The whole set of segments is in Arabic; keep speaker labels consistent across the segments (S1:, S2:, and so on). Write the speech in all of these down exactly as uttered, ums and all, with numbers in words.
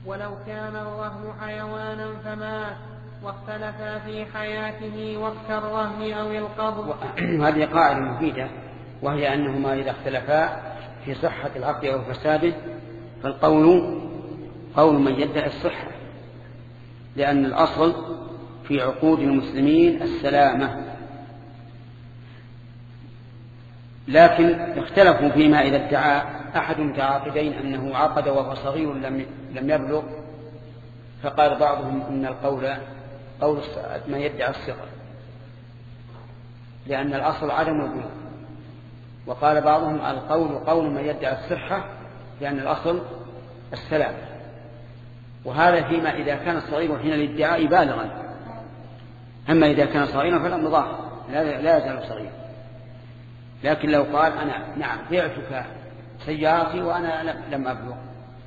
S1: ولو كان الرهن حيوانا فمات واختلفا في حياته وقت الرهن أو القبض.
S2: هذه قاعدة مفيدة، وهي أنهما إذا اختلفا في صحة العقد أو فساده فالقول قول من يدعي الصحة، لأن الأصل في عقود المسلمين السلامة. لكن اختلفوا فيما إذا ادعى أحد المتعاقدين أنه عقد وهو صغير لم يبلغ، فقال بعضهم إن القول قول من يدعي الصغر لأن الأصل عدم البلوغ، وقال بعضهم القول قول من يدعي الصحة لأن الأصل السلام. وهذا فيما إذا كان الصغير حين الادعاء بالغا، أما إذا كان صغيرا فلا مضاهر لا يزال صغيرا. لكن لو قال أنا نعم بعتك سيارتي وأنا لم أبلغ،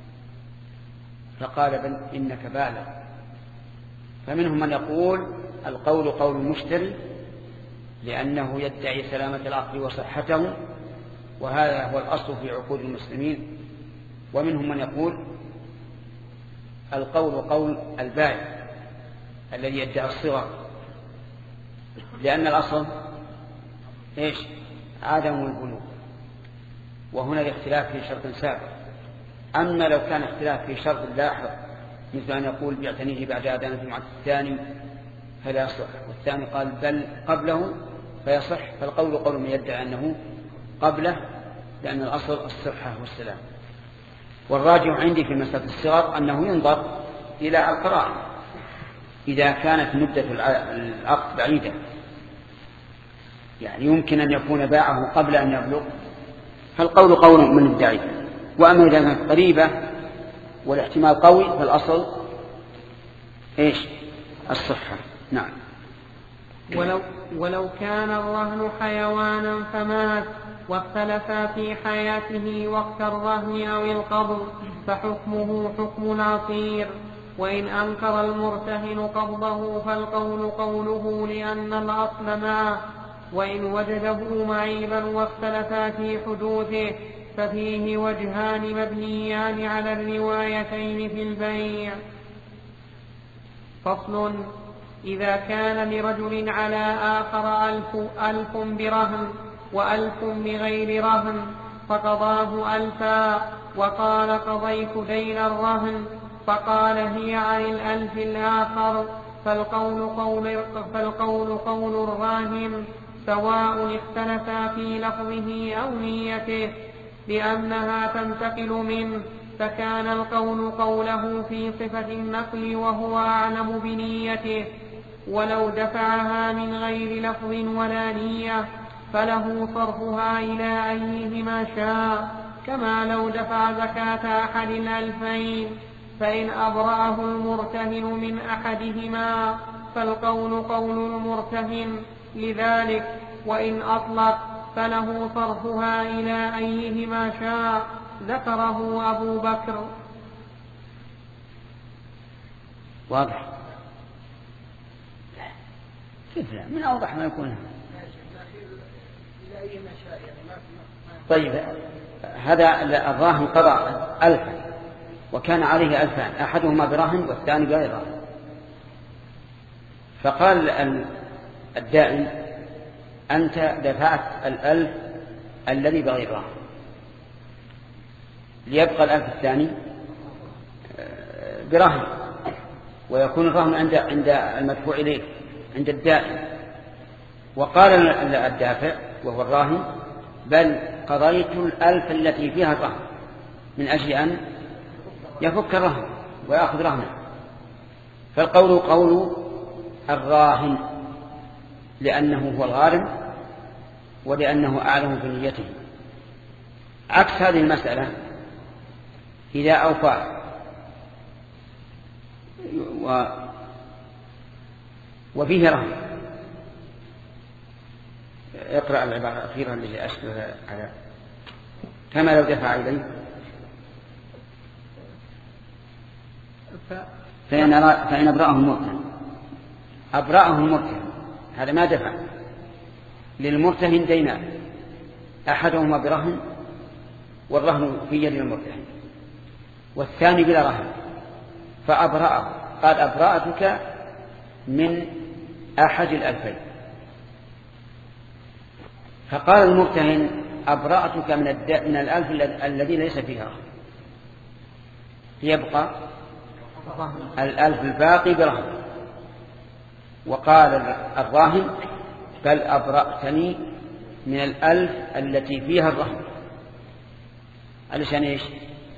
S2: فقال بل إنك بالغ، فمنهم من يقول القول قول المشتري لأنه يدعي سلامة العقد وصحته، وهذا هو الأصل في عقود المسلمين. ومنهم من يقول القول قول البائع الذي يدعي الصغر، لأن الأصل إيش؟ عدم البلوغ، وهنا الاختلاف في شرط سابق. أما لو كان اختلاف في شرط لاحق مثل أن يقول بيعتنيه بعد أذان الجمعة الثاني فلا يصح، والثاني قال بل قبله فيصح، فالقول قول من يدعي أنه قبله لأن الأصل الصحة والسلام. والراجع عندي في مسألة الصغر أنه ينظر إلى القرائن، إذا كانت مدة العقد بعيدة يعني يمكن أن يكون باعه قبل أن يبلغ فالقول قول من الدعي، وأما إذا كانت قريبة والاحتمال قوي فالأصل إيش؟ الصحة. نعم.
S1: ولو, ولو كان الرهن حيوانا فمات واختلفا في حياته وقت الرهن أو القبض فحكمه حكم العصير، وإن أنكر المرتهن قبضه فالقول قوله لأن الأصل معه، وإن وجده معيبا واختلفا في حدوثه ففيه وجهان مبنيان على الروايتين في البيع. فصل: إذا كان لرجل على آخر ألف, ألف برهن وألف بغير رهن فقضاه ألفا وقال قضيت دين الرهن فقال هي عن الألف الآخر، فالقول قول, فالقول قول الراهن سواء اختلفا في لفظه أو نيته لأنها تنتقل منه، فكان القول قوله في صفة النقل وهو أعلم بنيته، ولو دفعها من غير لفظ ولا نية فله صرفها إلى أيهما شاء، كما لو دفع زكاة أحد الألفين، فإن أبرأه المرتهن من أحدهما فالقول قول المرتهن لذلك، وإن أطلق فله صرفها إلى أيهما شاء، ذكره أبو بكر.
S2: واضح؟ كيف لا؟ من أوضح ما يكون. طيب هذا الراهن قضى ألفا وكان عليه ألفان، أحدهما برهن والثاني بغير رهن، فقال الدائن أنت دفعت الألف الذي بغير رهن ليبقى الألف الثاني برهن، ويكون الرهن عند عند المدفوع إليه عند الدائن. وقال الدافع وهو الراهن بل قضيت الألف التي فيها الرهن من أجل أن يفك الرهن ويأخذ رهنه، فالقول قول الراهن لأنه هو الغارم ولأنه أعلم بنيته. عكس هذه المسألة إذا أوفى و وفيه رهن، اقرأ العبارة الأخيرة التي أشبه على كما لو دفع إليه فإن, فإن أبرأه المرتهن أبرأه المرتهن هذا ما دفع للمرتهن دينان، أحدهما برهن والرهن في يد المرتهن والثاني بلا رهن، فأبرأه، قال أبرأتك من أحد الألفين. فقال المرتهن أبرأتك من, من الألف الذي ليس فيها رهن، يبقى الألف الباقي برهن. وقال الراهن بل أبرأتني من الألف التي فيها الرهن، علشان إيش؟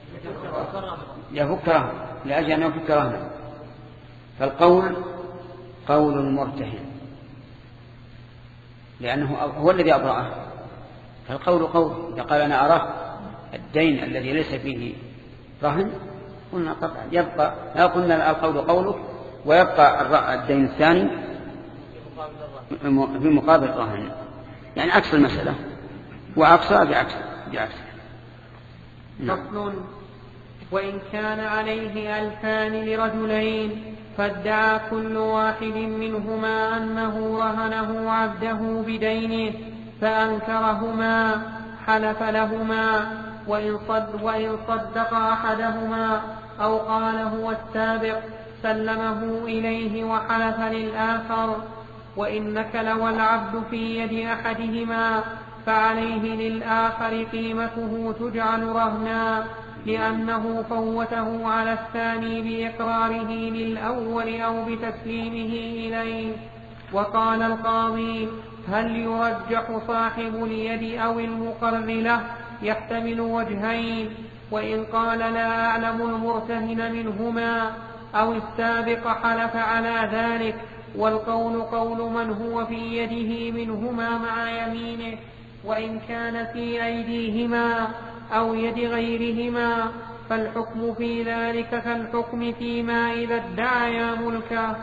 S2: يفك رهن، لأجل أن يفك رهن. فالقول قول المرتهن لأنه هو الذي أبرأه، فالقول قول. إذا قال أنا أراه الدين الذي ليس فيه رهن قلنا طبعا يبقى، لا قلنا القول قولك ويبقى الدين الثاني في مقابل الرهن، يعني عكس المسألة، وعكسها بعكس بعكس.
S1: فصل: وإن كان عليه ألفان لرجلين فادعى كل واحد منهما أنه رهنه عبده بدينه فأنكرهما حلف لهما، وإن, صد وإن صدق أحدهما أو قال هو السابق سلمه إليه وحلف للآخر. وإن نكل والعبد في يد أحدهما فعليه للآخر قيمته تجعل رهنا، لأنه فوته على الثاني بإقراره للأول أو بتسليمه إليه. وقال القاضي: هل يرجح صاحب اليد أو المقر له؟ يحتمل وجهين. وإن قال لا أعلم المرتهن منهما أو السابق حلف على ذلك، والقول قول من هو في يده منهما مع يمينه. وإن كان في أيديهما أو يد غيرهما فالحكم في ذلك كالحكم فيما إذا ادعيا ملكا.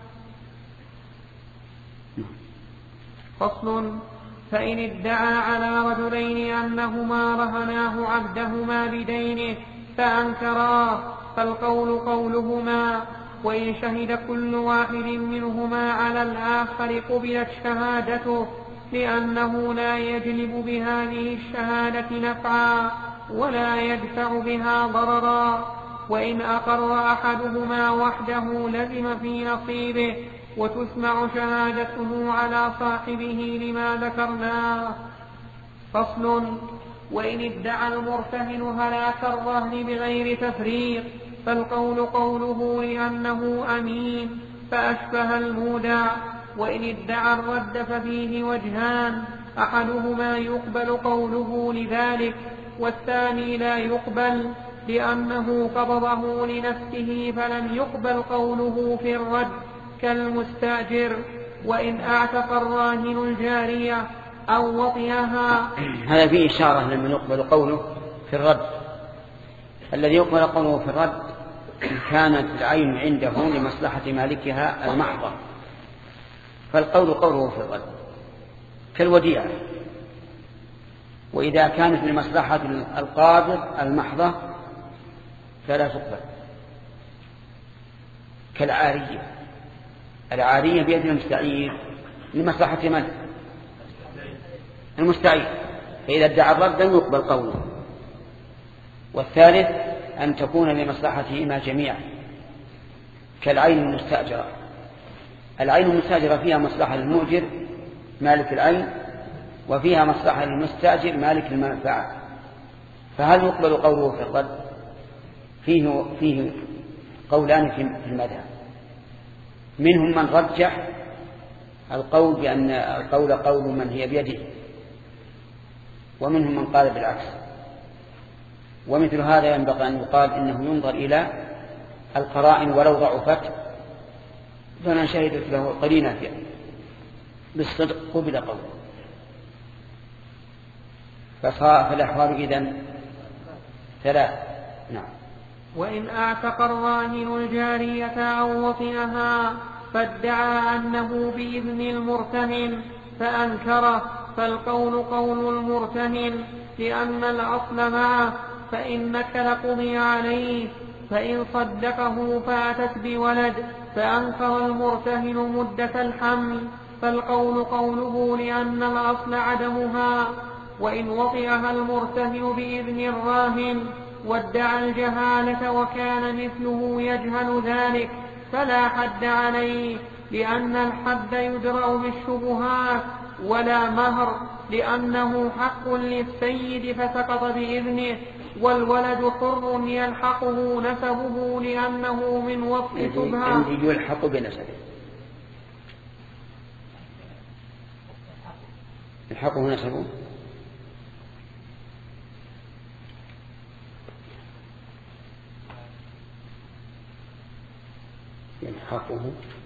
S1: فصل: فإن ادعى على رجلين أنهما رهناه عبدهما بدينه فأنكراه فالقول قولهما، وإن شهد كل واحد منهما على الآخر قبلت شهادته، لأنه لا يجلب بهذه الشهادة نفعا ولا يدفع بها ضررا. وإن أقر أحدهما وحده لزم في نصيبه، وتسمع شهادته على صاحبه لما ذكرناه. فصل: وإن ادعى المرتهن هلاك الرهن بغير تفريق فالقول قوله لأنه أمين فأشبه المودع. وإن ادعى الرد ففيه وجهان: أحدهما يقبل قوله لذلك، والثاني لا يقبل لأنه قبضه لنفسه فلم يقبل قوله في الرد كالمستأجر. وإن أعتق الراهن الجارية أو وطئها.
S2: هذا فيه إشارة لمن يقبل قوله في الرد. الذي يقبل قوله في الرد إن كانت العين عنده لمصلحة مالكها المحضة، فالقول قوله في الرد كالوديعة. وإذا كانت لمصلحة القابض المحضة فلا تقبل، كالعارية. العارية بيد المستعير لمصلحة من؟ المستعير، فإذا ادعى الرد لم يقبل قوله. والثالث أن تكون لمصلحتهما جميعا، كالعين المستأجرة. العين المستأجرة فيها مصلحة للمؤجر مالك العين، وفيها مصلحة للمستأجر مالك المنفعة، فهل يقبل قوله في الرد؟ فيه, فيه قولان في المذهب، منهم من رجح القول بأن القول قول من هي بيده، ومنهم من قال بالعكس. ومثل هذا ينبغي أن يقال إنه ينظر إلى القرائن ولو ضعفت، فمن شهدت له قرينة بالصدق قبل قوله. فالأحوال إذن ثلاث. نعم.
S1: وإن أعتق الراهن الجارية أو وطئها فادعى أنه بإذن المرتهن فأنكره فالقول قول المرتهن، لأن الأصل معه، فإن نكل قضي عليه. فإن صدقه فأتت بولد فأنكر المرتهن مدة الحمل فالقول قوله، لأن الأصل عدمها. وإن وطئها المرتهن بإذن الراهن وادعى الجهالة وكان مثله يجهل ذلك فلا حد عليه، لأن الحد يدرأ بالشبهات، ولا مهر لأنه حق للسيد فسقط بإذنه. والولد حر يلحقه نسبه لأنه من وطء شبهة.
S2: عندي يلحق بنسبه، يلحقه نسبه يلحقه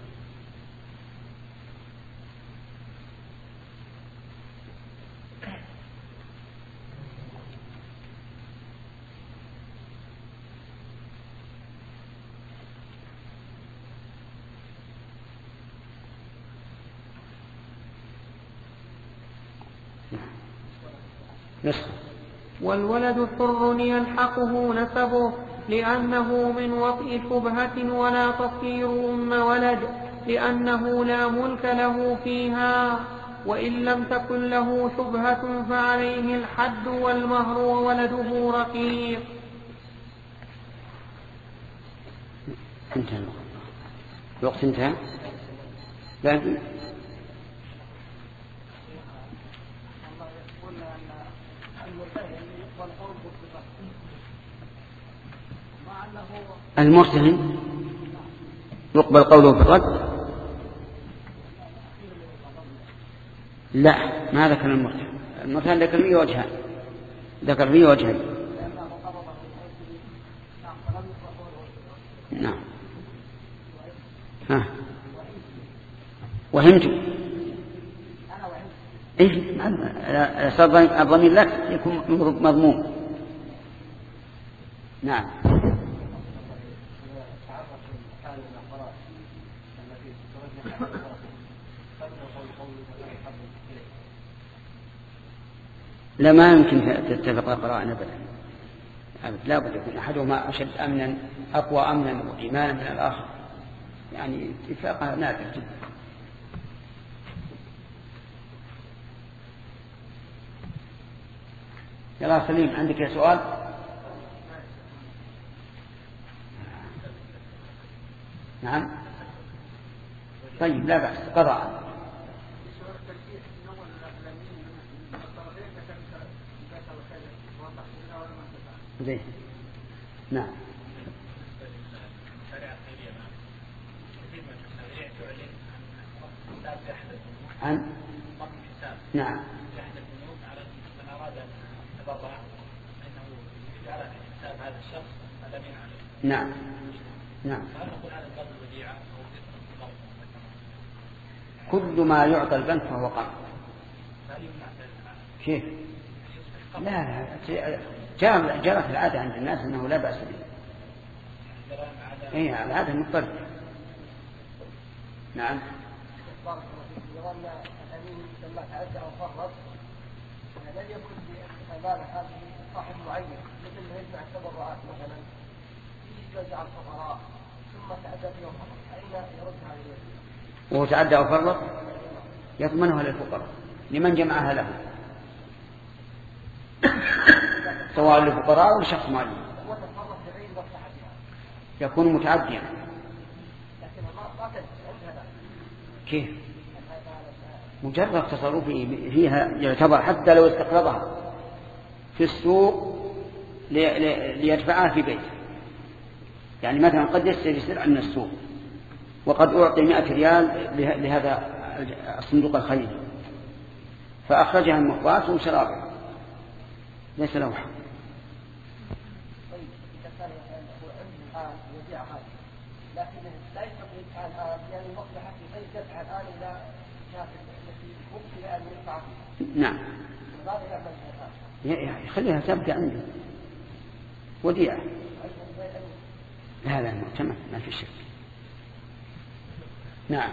S2: نسبه.
S1: والولد حر يلحقه نسبه لأنه من وطء شبهة، ولا تصير أم ولد لأنه لا ملك له فيها. وإن لم تكن له شبهة فعليه الحد والمهر وولده رقيق.
S2: انتهى الوقت، انتهى. لكن المرتهن يقبل قوله في الرد؟ لا، ما ذكر المرتهن. المرتهن ذكر فيه وجهان، ذكر فيه وجهين. نعم. ها وهمت. إيه الضمير لك يكون مضموم. نعم. لا، ما يمكن تتفق القرائن أبدا، لا بد يكون أحدهما أشد أمنا، أقوى أمنا وإيمانا من الآخر، يعني اتفاقها نادر جدا. يلا سليم، عندك يا سؤال؟ نعم. طيب لا بأس، قضاء. زين. نعم. عن نعم. نعم. نعم. كل ما يعطى البنك فهو قرض. كيف؟ لا لا، جرت العادة عند الناس أنه لا بأس به. إيه، العادة مضطرة. نعم. لما تعدى أو فرط لم يكن بأمانة هذه صاحب معين، مثل ما يجمع التبرعات مثلا يوزع الفقراء ثم تعدى فيهم فرط، أين يرد هذه الوزية؟ وهو تعدى أو فرط يضمنها للفقراء لمن جمعها له، سواء للفقراء أو لشخص معين، يكون متعديا. كيف؟ مجرد تصرفه فيها يعتبر حتى لو استقرضها في السوق ليدفعها في بيته. يعني مثلا قد يشتري سلعة من السوق وقد أعطي مئة ريال لهذا الصندوق الخيري فأخرجها من مخبات وشرابه، ليس له حق. لكن لا يستطيع الآن يعني المصلحة في دفع الآن إلى شافٍ التي ممكن أن يدفع فيها. نعم. يخليها تبقى عنده وديعة. لا لا معتمد، ما في شك. نعم.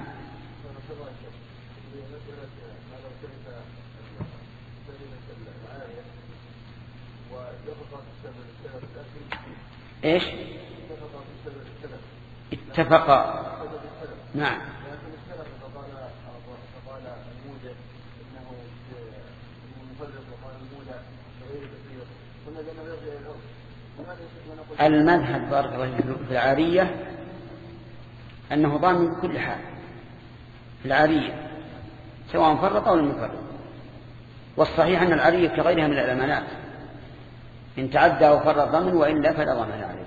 S2: ايش؟ اتفق. نعم. المذهب بارك الله في العارية أنه ضامن بكل حال في العارية سواء فرط أو لم يفرط. والصحيح أن العارية كغيرها من الأمانات إن تعدى أو فرط ضمن وإلا فلا ضمان عليه.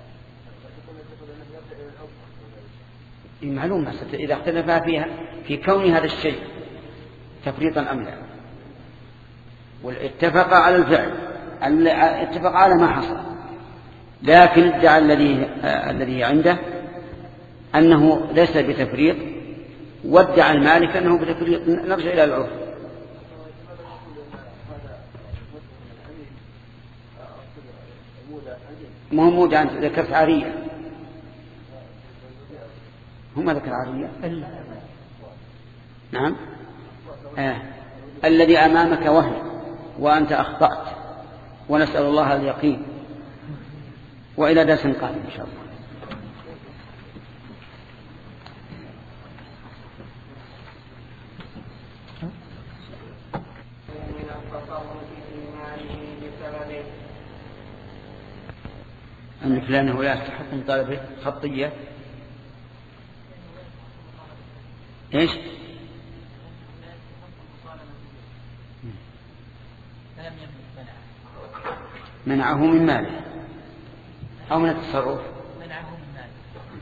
S2: معلومة إذا اختلفا فيها في كون هذا الشيء تفريطا أم لا، واتفق على الفعل اتفق على ما حصل، لكن ادعى الذي الذي عنده أنه ليس بتفريط وادعى المالك أنه بتفريط. نرجع إلى العرف. ما هو موجة أنت ذكرت عارية، هم ذكر عارية. نعم آه. الذي أمامك وهم وأنت أخطأت، ونسأل الله اليقين. وإلى درس قادم إن شاء الله. أنك لأنه لا يستحق من طالب خطية إيش؟ منعه من ماله أو من التصرف. منعه من ماله.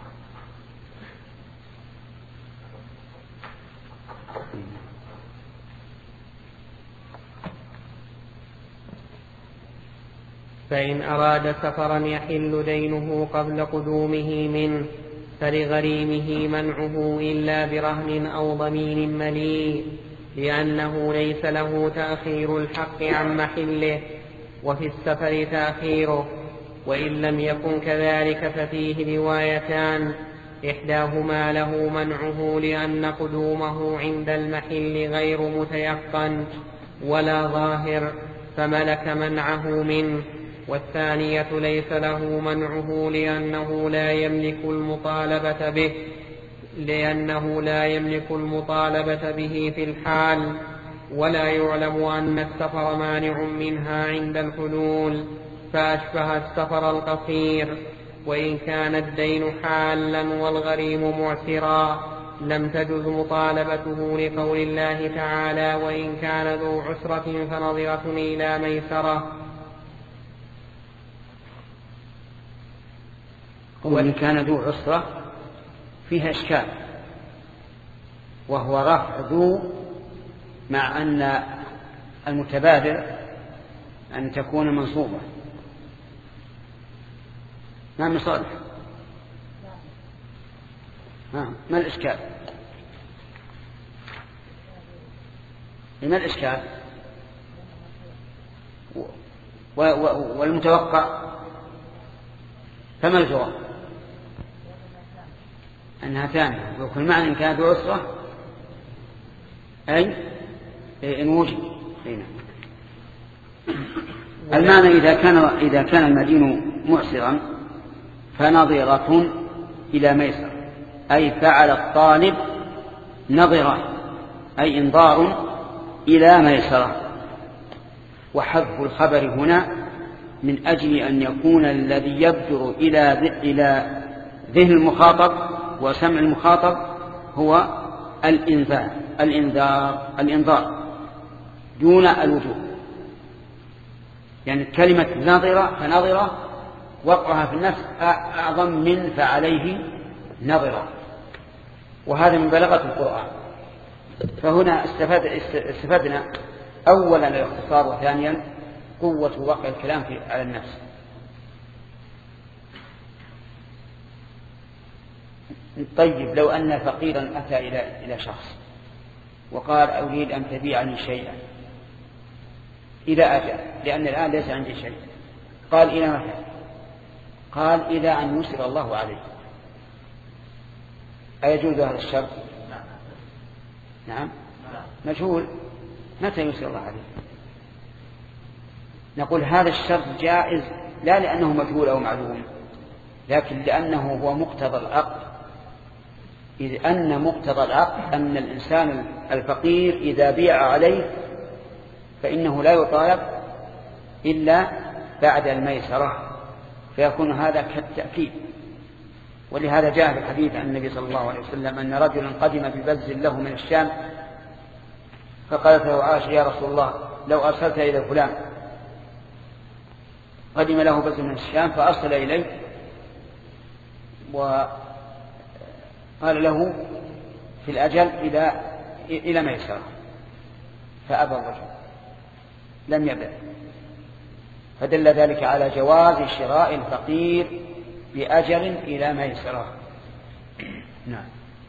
S1: فإن أراد سفرا يحل دينه قبل قدومه منه فلغريمه منعه إلا برهن أو ضمين مليء، لأنه ليس له تأخير الحق عن محله وفي السفر تأخيره. وإن لم يكن كذلك ففيه روايتان، إحداهما له منعه لأن قدومه عند المحل غير متيقن ولا ظاهر فملك منعه منه، والثانية ليس له منعه لأنه لا يملك المطالبة به لأنه لا يملك المطالبة به في الحال، ولا يعلم أن السفر مانع منها عند الحلول، فأشبه السفر القصير. وإن كان الدين حالا والغريم معسرا لم تجز مطالبته لقول الله تعالى: وإن كان ذو عسرة فنظرة إلى ميسرة.
S2: وإن كان ذو عسرة فيها إشكال، وهو رفع ذو مع أن المتبادر أن تكون منصوبة. نعم صالح. ما الإشكال؟ ما الإشكال؟ والمتوقع فما الجواب؟ أنها ثانية، وكل معنى إن كانت عسرة أي إن وجد. المعنى إذا كان إذا كان المدين معسرا فنظرة إلى ميسر، أي فعل الطالب نظرة أي إنظار إلى ميسرة. وحذف الخبر هنا من أجل أن يكون الذي يبدر إلى إلى ذهن المخاطب وسمع المخاطب هو الإنذار الإنذار الإنذار دون الوجوب. يعني كلمة نظرة فنظرة وقعها في النفس أعظم من فعليه نظرة، وهذا من بلاغة القرآن. فهنا استفاد استفدنا أولا الاختصار، وثانيا قوة وقع الكلام في على النفس. طيب لو أن فقيرا أتى إلى إلى شخص وقال: أريد أن تبيعني شيئا إلى أجل، لأن الآن ليس عندي شيء. قال: إلى متى؟ قال: إلى أن يسر الله عليه. أيجوز هذا الشرط؟ نعم مجهول. متى يسر الله عليه؟ نقول هذا الشرط جائز لا لأنه مجهول أو معلوم، لكن لأنه هو مقتضى العقد. إذ أن مقتضى العقد أن الإنسان الفقير إذا بيع عليه فإنه لا يطالب إلا بعد الميسرة، فيكون هذا كالتأكيد. ولهذا جاء في الحديث عن النبي صلى الله عليه وسلم أن رجلا قدم ببز له من الشام، فقالت له عائشة: يا رسول الله لو أرسلت إلى فلان. قدم له بز من الشام فأرسل إليه وقال له في الأجل إلى إلى ميسرة، فأبى الرجل لم يبع، فدل ذلك على جواز شراء الفقير بأجل إلى ميسرة. نعم.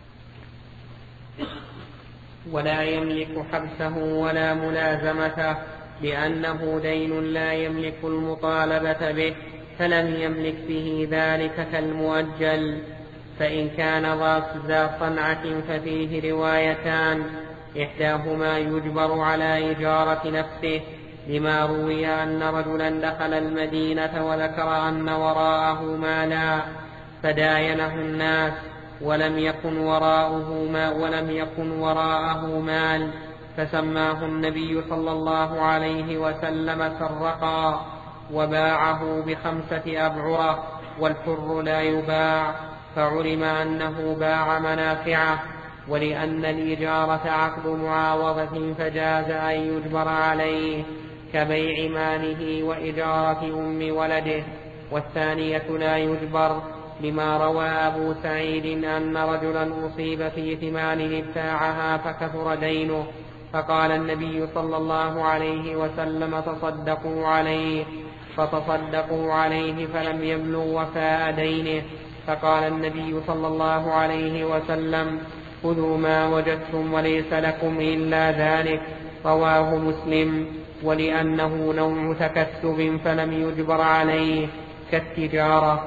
S1: ولا يملك حبسه ولا ملازمته لأنه دين لا يملك المطالبة به، فلم يملك به ذلك كالمؤجل. فإن كان ذا صنعة ففيه روايتان، إحداهما يجبر على إجارة نفسه، لما روي أن رجلا دخل المدينة وذكر أن وراءه مالا فداينه الناس ولم يكن وراءه ما ولم يكن وراءه مال، فسماه النبي صلى الله عليه وسلم سرقا وباعه بخمسة أبعرة، والحر لا يباع، فعلم أنه باع منافعه. ولأن الإجارة عقد معاوضة فجاز أن يجبر عليه كبيع ماله وإجارة أم ولده. والثانية لا يجبر، لما روى أبو سعيد أن رجلا أصيب في ثمان ابتاعها فكثر دينه، فقال النبي صلى الله عليه وسلم: تصدقوا عليه، فتصدقوا عليه فلم يبلغ وفاء دينه، فقال النبي صلى الله عليه وسلم: خذوا ما وجدتم وليس لكم إلا ذلك. رواه مسلم. ولأنه نوع تكسب فلم يجبر عليه كالتجارة.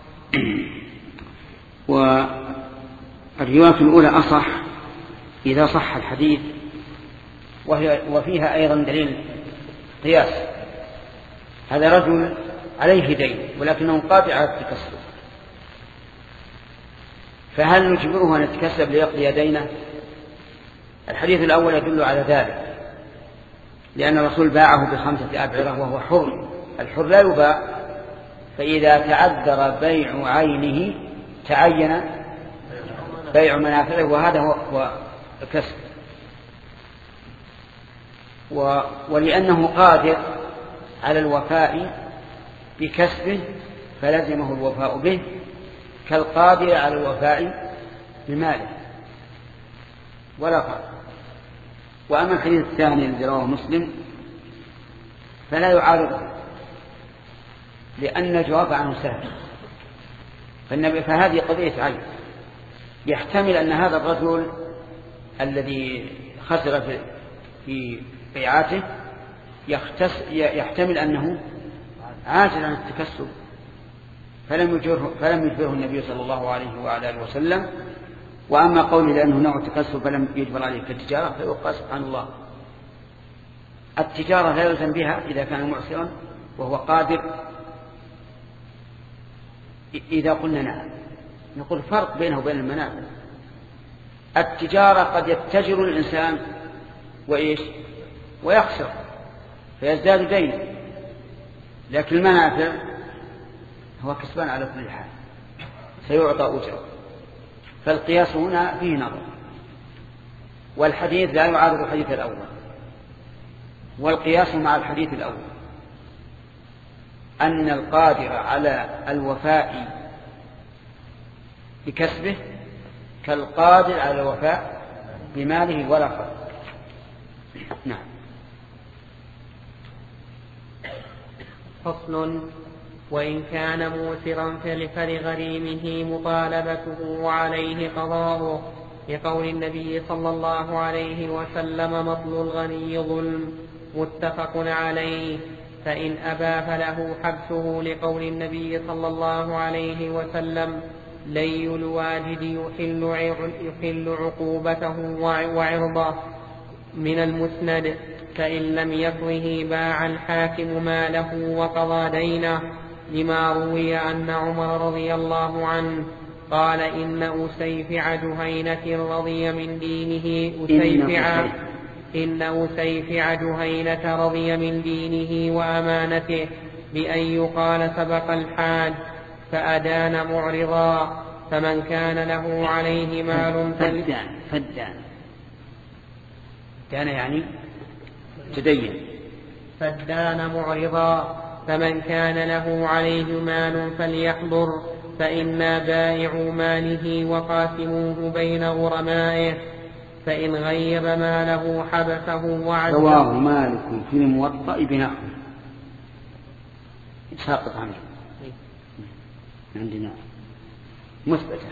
S2: والرواية الأولى أصح إذا صح الحديث، وهي وفيها أيضا دليل قياس. هذا رجل عليه دين ولكنه قادر على التكسب، فهل نجبره أن يتكسب ليقضي دينه؟ الحديث الأول يدل على ذلك، لأن الرسول باعه بخمسة أبعرة وهو حر، الحر لا يباع، فإذا تعذر بيع عينه تعين بيع منافعه، وهذا هو الكسب. ولأنه قادر على الوفاء بكسبه فلزمه الوفاء به كالقادر على الوفاء بماله ولا فرق. وأما الحديث الثاني الذي رواه مسلم فلا يعارضه، لأن الجواب عنه سهل، فهذه قضية عين. يحتمل أن هذا الرجل الذي خسر في بيعاته يحتمل أنه عاجز عن التكسب، فلم يجبره, فلم يجبره النبي صلى الله عليه وعلى آله وسلم. وأما قوله لأنه نوع التكسب فلم يجبر عليه كالتجارة فيقال سبحان الله، التجارة لا يلزم بها إذا كان معسرا وهو قادر. إذا قلنا نعم نقول فرق بينه وبين المنافع. التجارة قد يتجر الإنسان وإيش ويخسر فيزداد دين، لكن المنافع هو كسبان على كل حال سيعطى أجره. فالقياس هنا فيه نظر، والحديث لا يعارض الحديث الأول، والقياس مع الحديث الأول أن القادر على الوفاء بكسبه كالقادر على الوفاء بماله ولا فرق. نعم.
S1: فصل: وإن كان موسرا فلغريمه مطالبته وعليه قضاؤه، لقول النبي صلى الله عليه وسلم: مطل الغني ظلم، متفق عليه. فإن أبى فله حبسه، لقول النبي صلى الله عليه وسلم: لي الواجد يحل, يحل عقوبته وعرضه، من المسند. فإن لم يقضه باع الحاكم ماله وقضى دينه، لما روي أن عمر رضي الله عنه قال: إن أسيفع جهينة رضي من دينه أسيفع إن أسيفع جهينة رضي من دينه وأمانته، بأن يقال سبق الحاج فأدان معرضا، فمن كان له عليه مال
S2: فدان فدان كان يعني تدين
S1: فدان معرضا، فمن كان له عليه مال فليحضر، فإنا بائع ماله وقاسموه بين غرمائه، فإن غيب ماله حبسه وعزه.
S2: رواه مالك في الموطأ بنحوه. ساقط عنه عندنا مثبتة.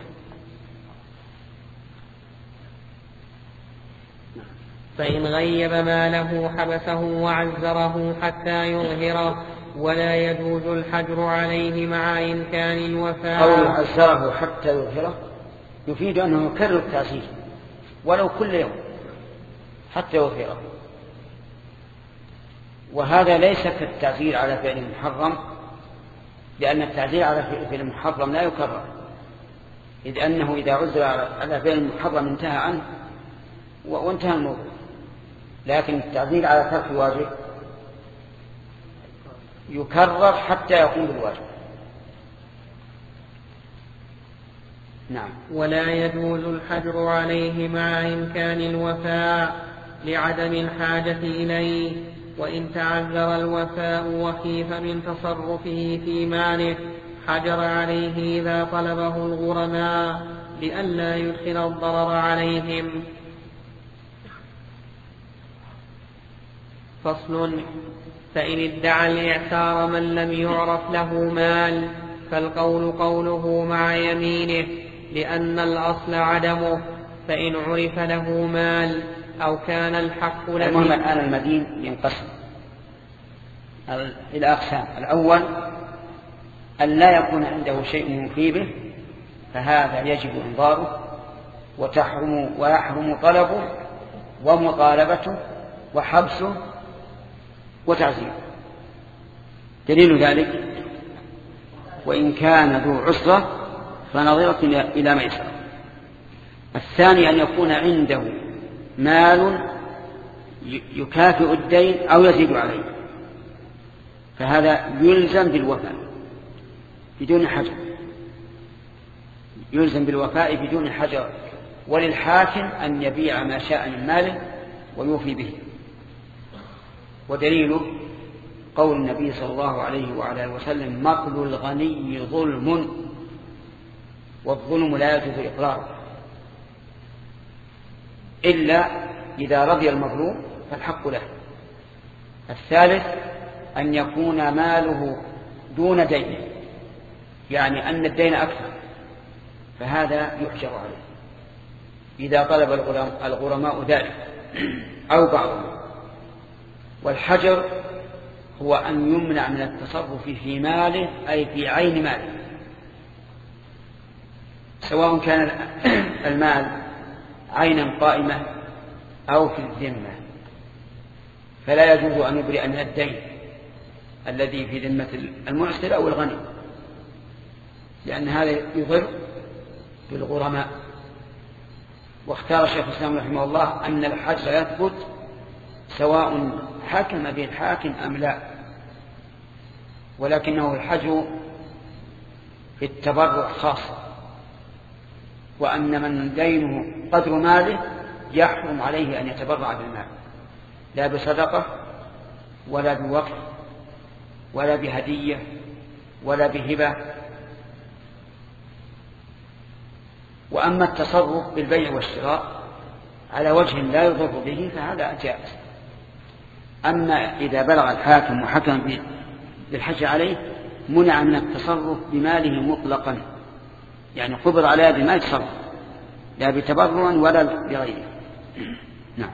S1: فإن غيب ماله حبسه وعزره حتى يظهره، ولا يجوز الحجر عليه مع إمكان الوفاء.
S2: قول عزره حتى يظهره يفيد أنه يكرر التعزير ولو كل يوم حتى يظهره، وهذا ليس كالتعزير على فعل محرم، لأن التعزير على فعل محرم لا يكرر، إذ أنه إذا عزر على فعل محرم انتهى عنه وانتهى الموضوع، لكن التعزير على ترك الواجب يكرر حتى يقوم بالواجب. نعم.
S1: ولا يجوز الحجر عليه مع إمكان الوفاء لعدم الحاجة إليه، وإن تعذر الوفاء وخيف من تصرفه في ماله حجر عليه إذا طلبه الغرماء لئلا يدخل الضرر عليهم. فصل. فإن ادعى الإعسار من لم يعرف له مال فالقول قوله مع يمينه، لأن الأصل عدمه، فإن عرف له مال أو كان الحق له.
S2: المهم الآن المدين ينقسم إلى أقسام. الأول أن لا يكون عنده شيء يفي به، فهذا يجب إنظاره وتحرم ويحرم طلبه ومطالبته وحبسه وتعزيره. دليل ذلك وإن كان ذو عسرة فنظرة إلى ميسرة. الثاني أن يكون عنده مال يكافئ الدين أو يزيد عليه، فهذا يلزم بالوفاء بدون حجر، يلزم بالوفاء بدون حجر، وللحاكم أن يبيع ما شاء من ماله ويوفي به. ودليله قول النبي صلى الله عليه وعلى اله وسلم: مقل الغني ظلم، والظلم لا يجوز إقراره إلا إذا رضي المظلوم فالحق له. الثالث أن يكون ماله دون دين، يعني أن الدين أكثر، فهذا يحجر عليه إذا طلب الغرماء ذلك أو بعضهم. والحجر هو أن يمنع من التصرف في ماله أي في عين ماله، سواء كان المال عينا قائمة أو في الذمة، فلا يجوز أن يبرئ من الدين الذي في ذمة المعسر أو الغني، لأن هذا يضر بالغرماء. واختار الشيخ الإسلام رحمه الله أن الحجر يثبت سواء حكم به الحاكم أم لا، ولكنه الحجر في التبرع خاصة، وأن من دينه قدر ماله يحرم عليه أن يتبرع بالمال، لا بصدقة ولا بوقف ولا بهدية ولا بهبة. وأما التصرف بالبيع والشراء على وجه لا يضر به فهذا جائز. أما إذا بلغ الحاكم وحكم بالحج عليه منع من التصرف بماله مطلقا، يعني قبض على يد ما يتصرف لا بتبرع ولا بغيره. نعم.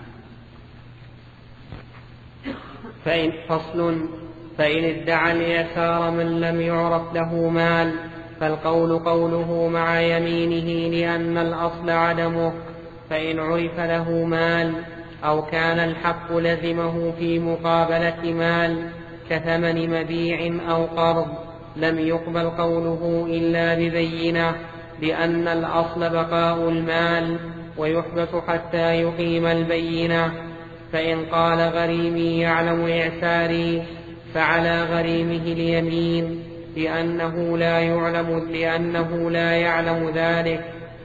S1: فإن فصل. فإن ادعى اليسار من لم يعرف له مال فالقول قوله مع يمينه، لأن الأصل عدمه، فإن عرف له مال أو كان الحق لزمه في مقابلة مال كثمن مبيع أو قرض لم يقبل قوله إلا ببينة، لأن الأصل بقاء المال ويحبس حتى يقيم البينة. فإن قال غريمي يعلم إعساري فعلى غريمه اليمين لأنه لا يعلم لأنه لا يعلم ذلك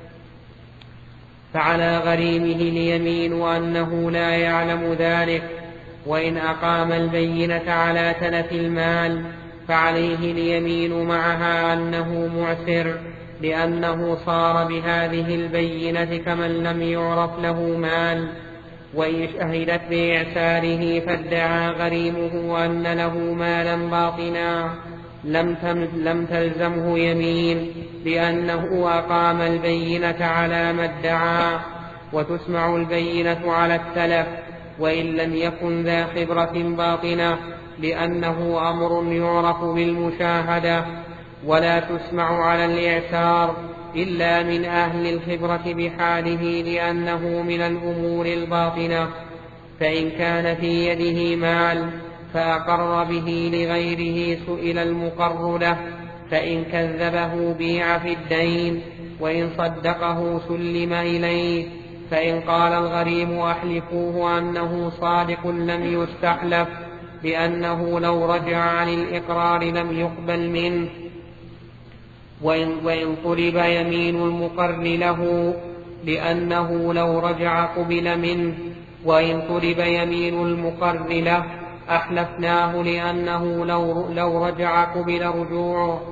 S1: فعلى غريمه اليمين وأنه لا يعلم ذلك. وإن أقام البينة على تلف المال فعليه اليمين معها أنه معسر، لأنه صار بهذه البينة كمن لم يعرف له مال. وإن شهدت بإعساره فادعى غريمه أن له مالا باطنا لم تلزمه يمين، لأنه أقام البينة على ما ادعى، وتسمع البينة على التلف وإن لم يكن ذا خبرة باطنة، لأنه أمر يعرف بالمشاهدة، ولا تسمع على الإعسار إلا من أهل الخبرة بحاله، لأنه من الأمور الباطنة. فإن كان في يده مال فأقر به لغيره سئل المقر له، فإن كذبه بيع في الدين، وإن صدقه سلم إليه. فإن قال الغريم أحلفوه أنه صادق لم يستحلف، لأنه لو رجع عن الإقرار لم يقبل منه. وإن, وإن طلب يمين المقر له، لأنه لو رجع قبل منه. وإن طلب يمين المقر له أحلفناه، لأنه لو, لو رجع قبل رجوعه.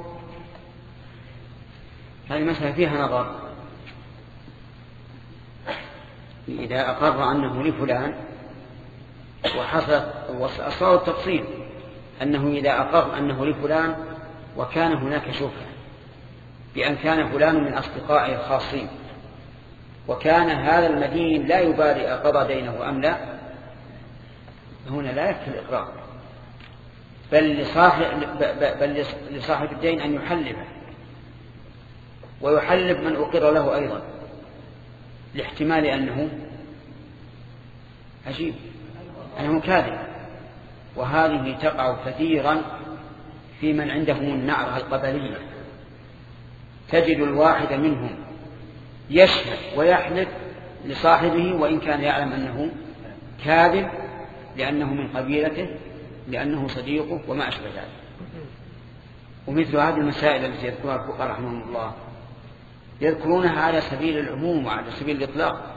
S2: هذه المسألة فيها نظر. إذا أقر أنه لفلان وحصل وأصاب التفصيل أنه إذا أقر أنه لفلان وكان هناك شبهة بأن كان فلان من أصدقائه الخاصين، وكان هذا المدين لا يبالي قضى دينه أم لا، هنا لا يكفي الإقرار، بل لصاحب, بل لصاحب الدين أن يحلفه، ويحلف من أقر له أيضا، لاحتمال أنه عجيب أنه كاذب. وهذه تقع كثيرا في من عندهم النعرة القبلية، تجد الواحد منهم يشهد ويحلف لصاحبه وإن كان يعلم أنه كاذب، لأنه من قبيلته، لأنه صديقه وما أشبه ذلك. ومثل هذه المسائل التي يذكرها الفقهاء رحمهم الله يذكرونها على سبيل العموم وعلى سبيل الإطلاق،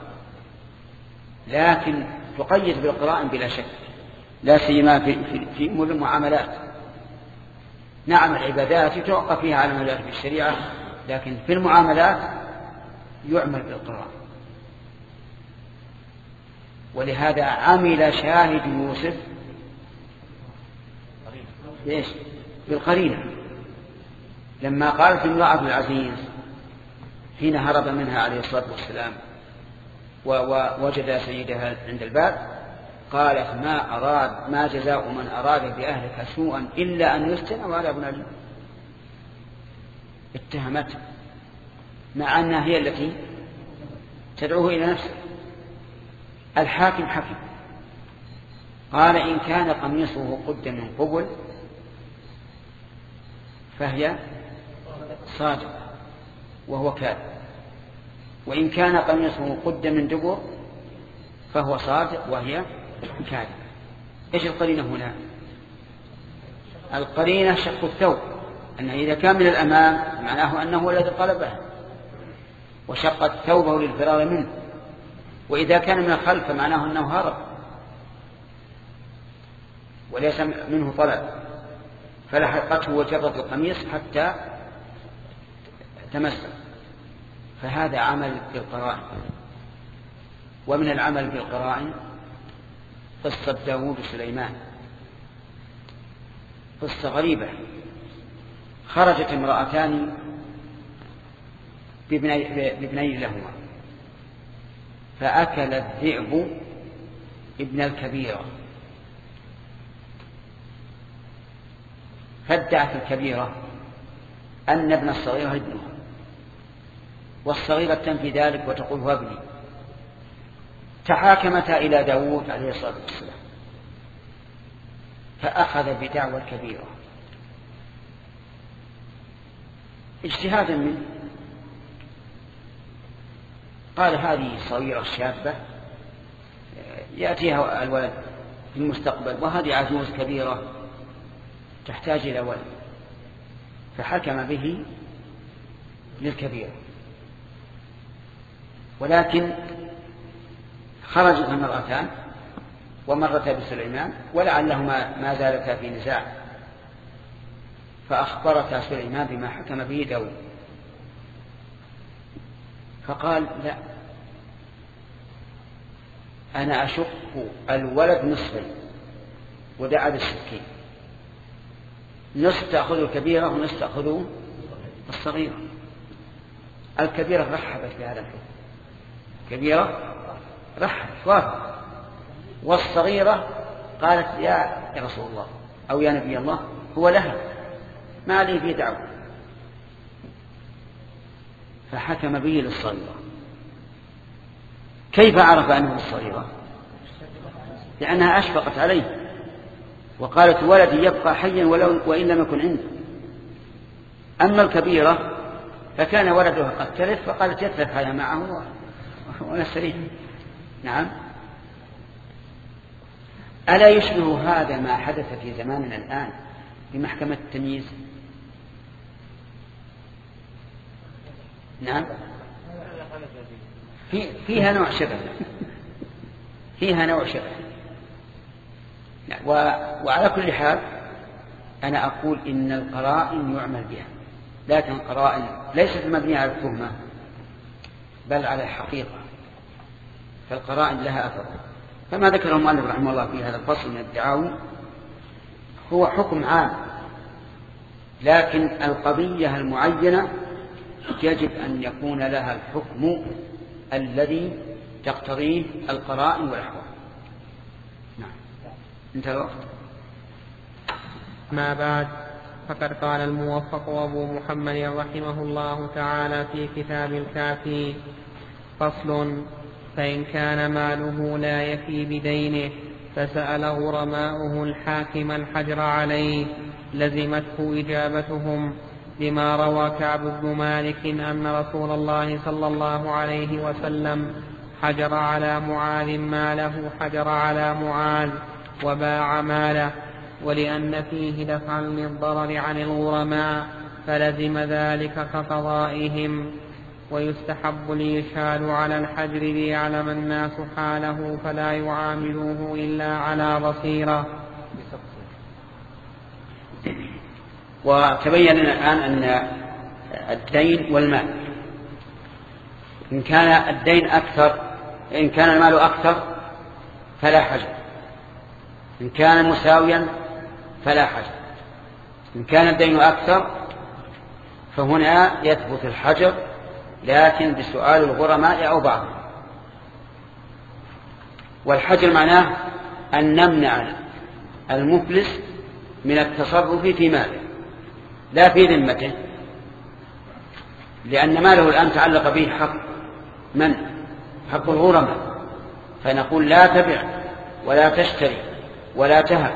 S2: لكن تقيد بالقرائن بلا شك، لا سيما في, في, في أمور المعاملات. نعم العبادات يتوقف فيها على ما جاء في الشريعة، لكن في المعاملات يعمل بالقرائن. ولهذا عمل شاهد يوسف ليش؟ بالقرينة. لما قالت امرأة العزيز حين هرب منها عليه الصلاة والسلام ووجد سيدها عند الباب، قالت ما أراد ما جزاء من أراد بأهلك سوءا إلا أن يسجن أو عذاب أليم. اتهمته مع أنها هي التي تدعوه إلى نفسه. الحاكم حكم قال إن كان قميصه قد من قبل فهي صادقة وهو كاذب، وإن كان قميصه قد من دبر فهو صادق وهي كاذب. إيش القرينة هنا؟ القرينة شق الثوب، أنه إذا كان من الأمام معناه أنه الذي طلبه وشقت ثوبه للفرار منه، وإذا كان من الخلف معناه أنه هرب وليس منه طلب، فلحقته وجرت القميص حتى تمسك. فهذا عمل بالقرائن. ومن العمل بالقرائن قصة داود وسليمان، قصة غريبة. خرجت امرأتان بابنين لهما، فأكل الذئب ابن الكبيرة، فادعت الكبيرة أن ابن الصغيرة ابنها، والصغيرة تنفي ذلك وتقول هو ابني. تحاكمتا إلى داود عليه الصلاة والسلام، فأخذ بدعوى الكبيرة اجتهادا منه، قال هذه صغيرة شابة يأتيها الولد في المستقبل، وهذه عجوز كبيرة تحتاج إلى ولي، فحكم به للكبيرة، ولكن خرجت المرأتان ومرتا بسليمان ولعلهما ما زالتا في نزاع، فأخبرتا سليمان بما حكم به داود، فقال لا، أنا أشق الولد نصفين، ودعا بالسكين، نصف تأخذ الكبيرة ونصف تأخذ الصغيرة. الكبيرة رحبت بهذا الحكم، كبيرة رحبت وافقت، والصغيرة قالت يا رسول الله أو يا نبي الله هو لها، ما لي في دعوة، فحكم به للصغيرة. كيف عرف أنه الصغيرة؟ لأنها أشفقت عليه وقالت ولدي يبقى حيا ولو وإن لم يكن عنده. أما الكبيرة فكان ولدها قد تلف فقالت يتلف هذا معه ونستريح. نعم. ألا يشبه هذا ما حدث في زماننا الآن بمحكمة التمييز؟ نعم، في فيها نوع شبه، فيها نوع شبه. وعلى كل حال أنا أقول إن القرائن يعمل بها، لكن القرائن ليست مبنية على التهمة بل على الحقيقة، فالقرائن لها أثر. فما ذكره المؤلف رحمه الله في هذا الفصل من الدعاوي هو حكم عام، لكن القضية المعينة يجب أن يكون لها الحكم الذي تقتضيه القرائن والأحوال. نعم. انتهى الوقت.
S1: ما بعد، فقد قال الموفق أبو محمد رحمه الله تعالى في كتاب الكافي: فصل: فإن كان ماله لا يفي بدينه فسأل غرماؤه الحاكم الحجر عليه لزمته إجابتهم، لما روى كعب بن مالك أن رسول الله صلى الله عليه وسلم حجر على معاذ ماله حجر على معاذ وباع ماله، ولأن فيه دفعا للضرر عن الغرماء فلزم ذلك كقضائهم. ويستحب الإشهاد على الحجر ليعلم الناس حاله فلا يعاملوه إلا على بصيرة.
S2: وتبين الآن أن الدين والمال إن كان الدين أكثر إن كان المال أكثر فلا حجر، إن كان مساويا فلا حجر، إن كان الدين أكثر فهنا يثبت الحجر، لكن بسؤال الغرماء أو بعضهم. والحجر معناه أن نمنع المفلس من التصرف في ماله لا في ذمته، لأن ماله الآن تعلق به حق من؟ حق الغرماء، فنقول لا تبع ولا تشتري ولا تهب.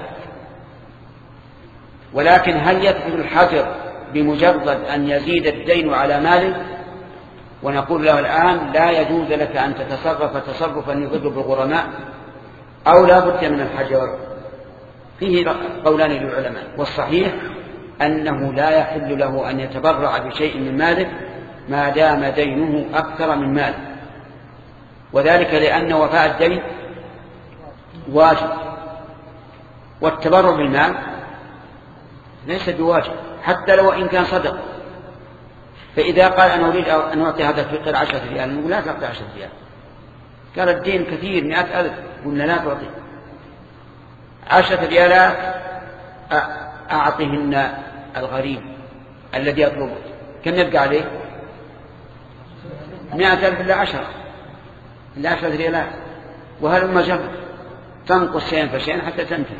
S2: ولكن هل يثبت الحجر بمجرد أن يزيد الدين على ماله ونقول له الآن لا يجوز لك أن تتصرف تصرفا يضر بالغرماء، أو لا بد من الحجر؟ فيه قولان للعلماء، والصحيح أنه لا يحل له أن يتبرع بشيء من ماله ما دام دينه أكثر من ماله، وذلك لأن وفاء الدين واجب، والتبرع بالمال ليس بواجب حتى لو إن كان صدق. فإذا قال أنا أريد أن أعطي هذا الفقير عشرة ريال، نقول لا تعطي عشرة ريال. قال الدين كثير مئة ألف، قلنا لا تعطي عشرة ريالات، أعطيهن الغريب الذي يطلبه. كم يبقى عليه؟ مئة ألف إلا عشرة إلا عشرة ريالات، وهل أم جبر تنقص شيئا فشيئا حتى تنتهي.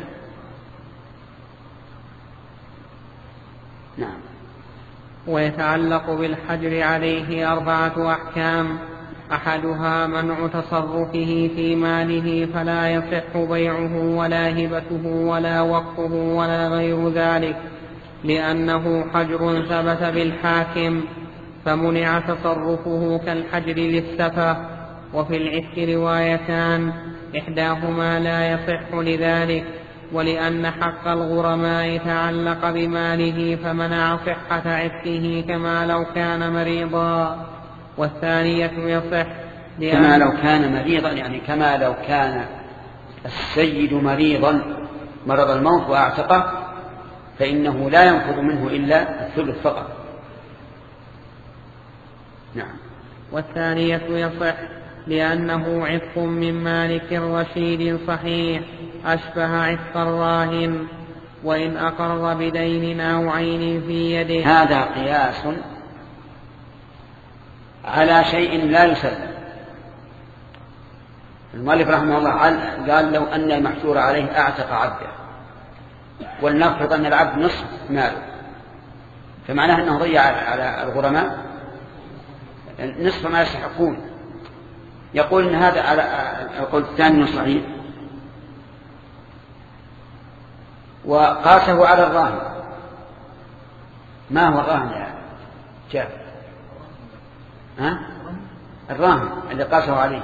S2: نعم.
S1: ويتعلق بالحجر عليه أربعة أحكام: أحدها منع تصرفه في ماله فلا يصح بيعه ولا هبته ولا وقفه ولا غير ذلك، لأنه حجر ثبت بالحاكم فمنع تصرفه كالحجر للسفة. وفي العتق روايتان، إحداهما لا يصح لذلك، ولأن حق الغرماء تعلق بماله فمنع صحة عتقه كما لو كان مريضا. والثانية يصح
S2: كما لو كان مريضا، يعني كما لو كان السيد مريضا مرض الموت وأعتقه فإنه لا ينفذ منه إلا الثلث فقط. نعم.
S1: والثانية يصح لأنه عتق من مالك رشيد صحيح أشبه عتق الراهن وإن أقر بدين أو عين في يده.
S2: هذا قياس على شيء لا يسلم. المؤلف رحمه الله قال لو أن المحجور عليه أعتق عبده، ولنفرض أن العبد نصف ماله، فمعناه أنه ضيع على الغرماء نصف ما يستحقون. يقول إن هذا على القول الثاني صحيح، وقاسه على الراهن. ما هو الراهن يا جاب؟ ها؟ الراهن اللي قاسه عليه.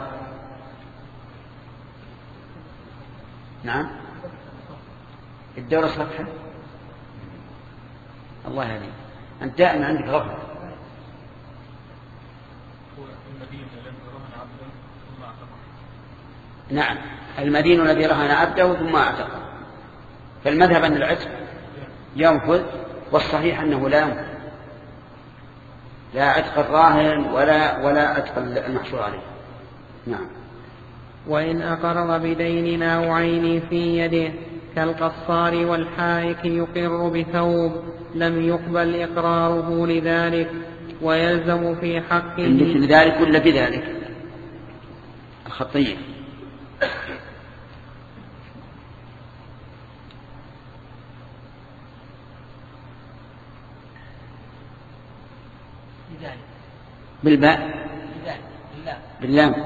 S2: نعم. الدورة صفحة. الله يهديك، أنت دائما عندك غفلة. نعم، المدين الذي رهن عبده ثم اعتقه. فالمذهب أن العتق ينفذ، والصحيح أنه لا ينفذ، لا عتق الراهن ولا ولا عتق المحشور عليه. نعم.
S1: وإن أقر بدين أو عين في يده كالقصار والحائك يقر بثوب لم يقبل إقراره لذلك ويلزم في حقه
S2: مثل ذلك ولا بذلك الخطية. بالباء باللام.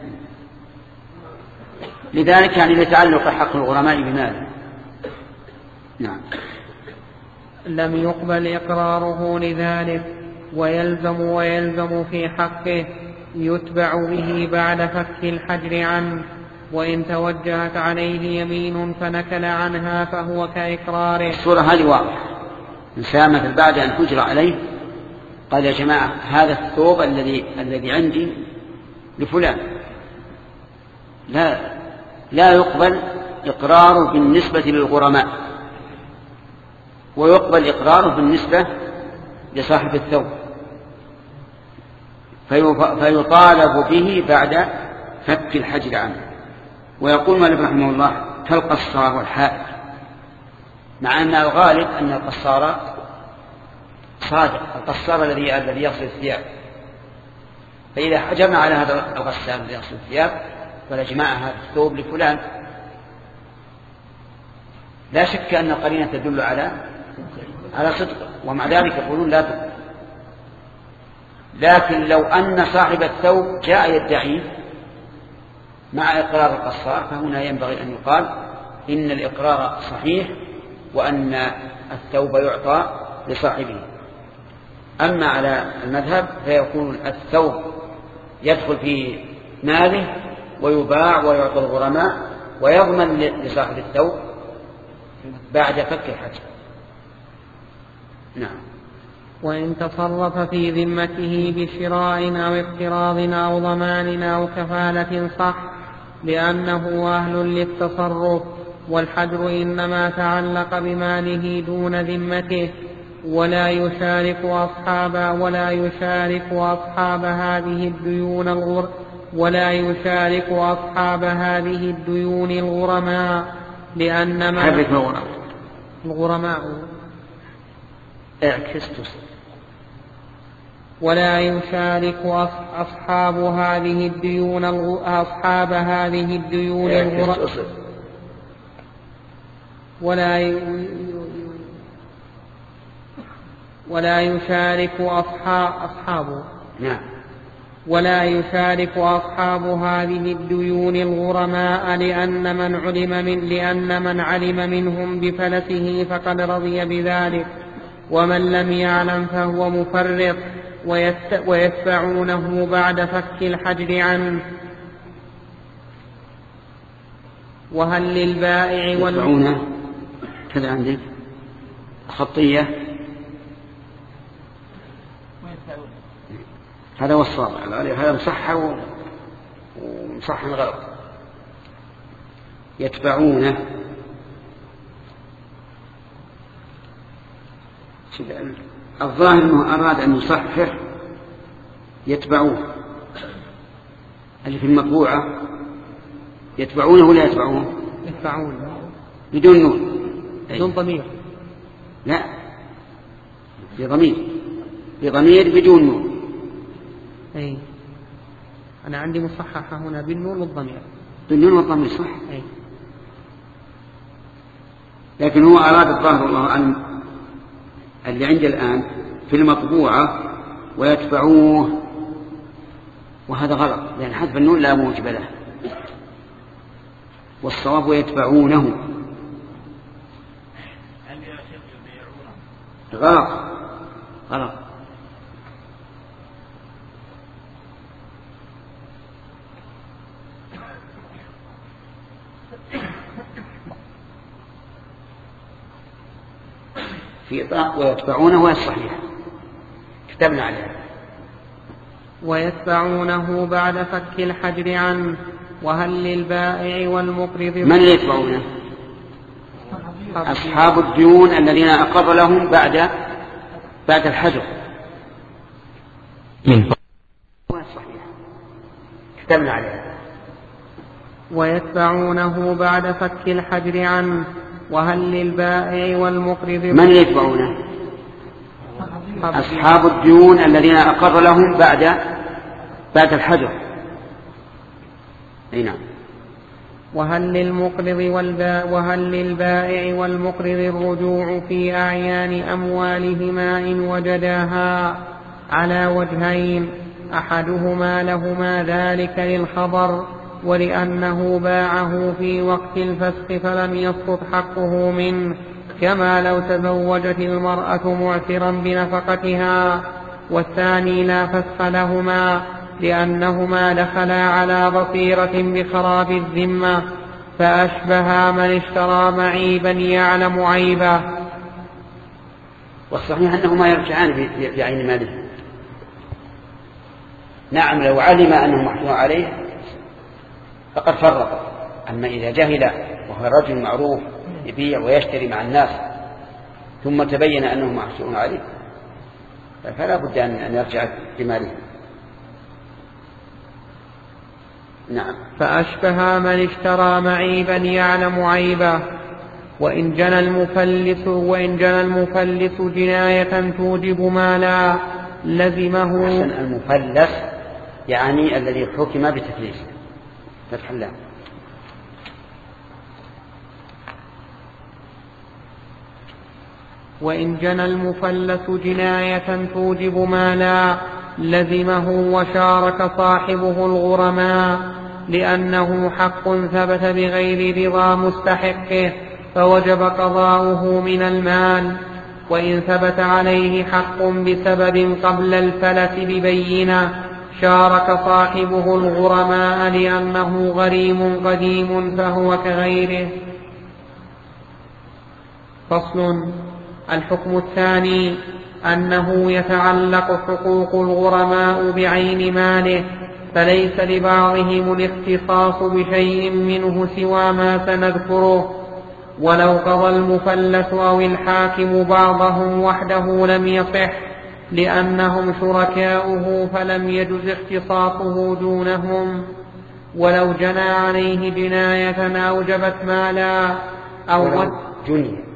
S2: لذلك يعني لتعلق حق الغرماء بماله. نعم.
S1: لم يقبل إقراره لذلك ويلزم ويلزم في حقه يتبع به بعد فك الحجر عنه، وإن توجهت عليه يمين فنكل عنها فهو كإقراره.
S2: الصورة هذه واضحة. إنسان مثل بعد أن حجر عليه قال يا جماعة هذا الثوب الذي الذي عندي لفلان، لا لا يقبل إقراره بالنسبة للغرماء، ويقبل إقراره بالنسبة لصاحب الثوب، فيطالب به بعد فك الحجر عنه. ويقول مالك رحمه الله كالقصار والحائك، مع أن الغالب أن القصار صادق، القصار الذي الذي يغسل الثياب. فإذا حجرنا على هذا الغسال الذي يغسل الثياب قال يا جماعة هذا الثوب لفلان، لا شك أن القرينة تدل على على صدق، ومع ذلك يقولون لا تقبل. لكن لو أن صاحب الثوب جاء يدعيه مع إقرار القصار فهنا ينبغي أن يقال إن الإقرار صحيح وأن الثوب يعطى لصاحبه. أما على المذهب فيكون الثوب يدخل في ماله ويباع ويعطى الغرماء ويضمن لصاحب الثوب بعد فك الحجر. نعم.
S1: وإن تصرف في ذمته بشراء أو اقتراض أو ضمان أو كفالة صح لأنه أهل للتصرف، والحجر إنما تعلق بماله دون ذمته، ولا يشارك أصحاب ولا يشارك أصحاب هذه الديون الغر ولا يشارك أصحاب هذه الديون الغرماء، لأن ما الغرماء ولا يشارك أصحاب هذه الديون أصحاب هذه الديون الغرماء ولا ولا يشارك أصحاب أصحابه
S2: نعم
S1: ولا يشارك أصحاب هذه الديون الغرماء لأن من علم من لأن من علم منهم بفلسه فقد رضي بذلك، ومن لم يعلم فهو مفرط ويتبعونه بعد فك الحجر عنه. وهل للبائع
S2: والمشتري كذا عندك خطية هذا هو الصواب، هذا مصحح ومصحح غلط. يتبعونه الظاهر أنه أراد أن يصحح يتبعوه اللي في المطبوعة يتبعونه ولا يتبعونه؟
S1: يتبعونه
S2: بدون نون
S1: بدون ضمير.
S2: لا بضمير بضمير بدون نون.
S1: أي أنا عندي مصححة هنا بالنون والضمير.
S2: بالنون والضمير صح.
S1: أي
S2: لكن هو أراد الظاهر والله أن اللي عندي الآن في المطبوعة ويتبعوه، وهذا غلط لأن حذف النون لا موجب له، والصواب يتبعونه. غلط غلط. في طاق ويتبعونه والصحيح كتبنا عليه.
S1: ويتبعونه بعد فك الحجر عنه. وهل للبائع والمقرض
S2: من يتبعونه؟ أصحاب الديون الذين أقر لهم بعد بعد الحجر من والصحيح كتبنا عليه.
S1: ويتبعونه بعد فك الحجر عنه. وهل للبائع والمقرض
S2: من يتبعونه؟ أصحاب الديون الذين أقر لهم بعد بعد الحجر. أي نعم.
S1: وهل للمقرض والبائع وهل للبائع والمقرض الرجوع في أعيان أموالهما إن وجداها على وجهين، أحدهما لهما ذلك للخبر ولأنه باعه في وقت الفسخ فلم يسقط حقه منه، كما لو تزوجت المرأة معسرا بنفقتها، والثاني لا فسخ لهما لأنهما دخلا على بصيرة بخراب الذمة، فأشبها من اشترى معيبا يعلم عيبه.
S2: والصحيح أنهما يرجعان بعين ماله. نعم لو علم أنه محجور عليه فقد فرط، أما إذا جهل وهو رجل معروف يبيع ويشتري مع الناس ثم تبين أنه محجور عليه فلا بد أن يرجع بماله. نعم.
S1: فأشبه من اشترى معيبا يعلم عيبه. وإن جنى المفلس وإن جنى المفلس جناية توجب مالا لزمه.
S2: المفلس يعني الذي حكم بتفليسه. فتح الله.
S1: وإن جنى المفلس جناية توجب مالا لزمه وشارك صاحبه الغرماء، لأنه حق ثبت بغير رضا مستحقه فوجب قضاؤه من المال. وإن ثبت عليه حق بسبب قبل الفلت ببينة شارك صاحبه الغرماء لأنه غريم قديم فهو كغيره. فصل. الحكم الثاني أنه يتعلق حقوق الغرماء بعين ماله، فليس لبعضهم الاختصاص بشيء منه سوى ما سنذكره. ولو قضى المفلس أو الحاكم بعضهم وحده لم يصح لأنهم شركاؤه فلم يجز اختصاصه دونهم. ولو جنى عليه جناية أوجبت مالا أو
S2: جني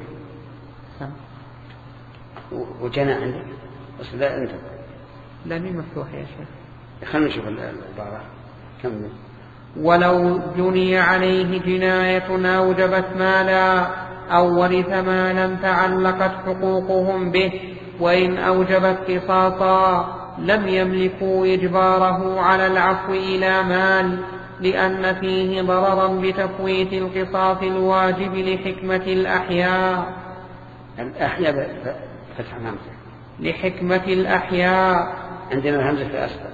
S2: وجنى عندك بس لا أنت
S1: لا مين مفتوح يا شيخ.
S2: خلنا نشوف العبارة كمل.
S1: ولو جني عليه جناية أوجبت مالا أو ورث مالا تعلقت حقوقهم به، وإن أوجبت قصاصا لم يملكوا إجباره على العفو إلى مال، لأن فيه ضررا بتفويت القصاص الواجب لحكمة الأحياء.
S2: الأحياء فتح همزة
S1: لحكمة الأحياء.
S2: عندنا الهمزة في أسفل.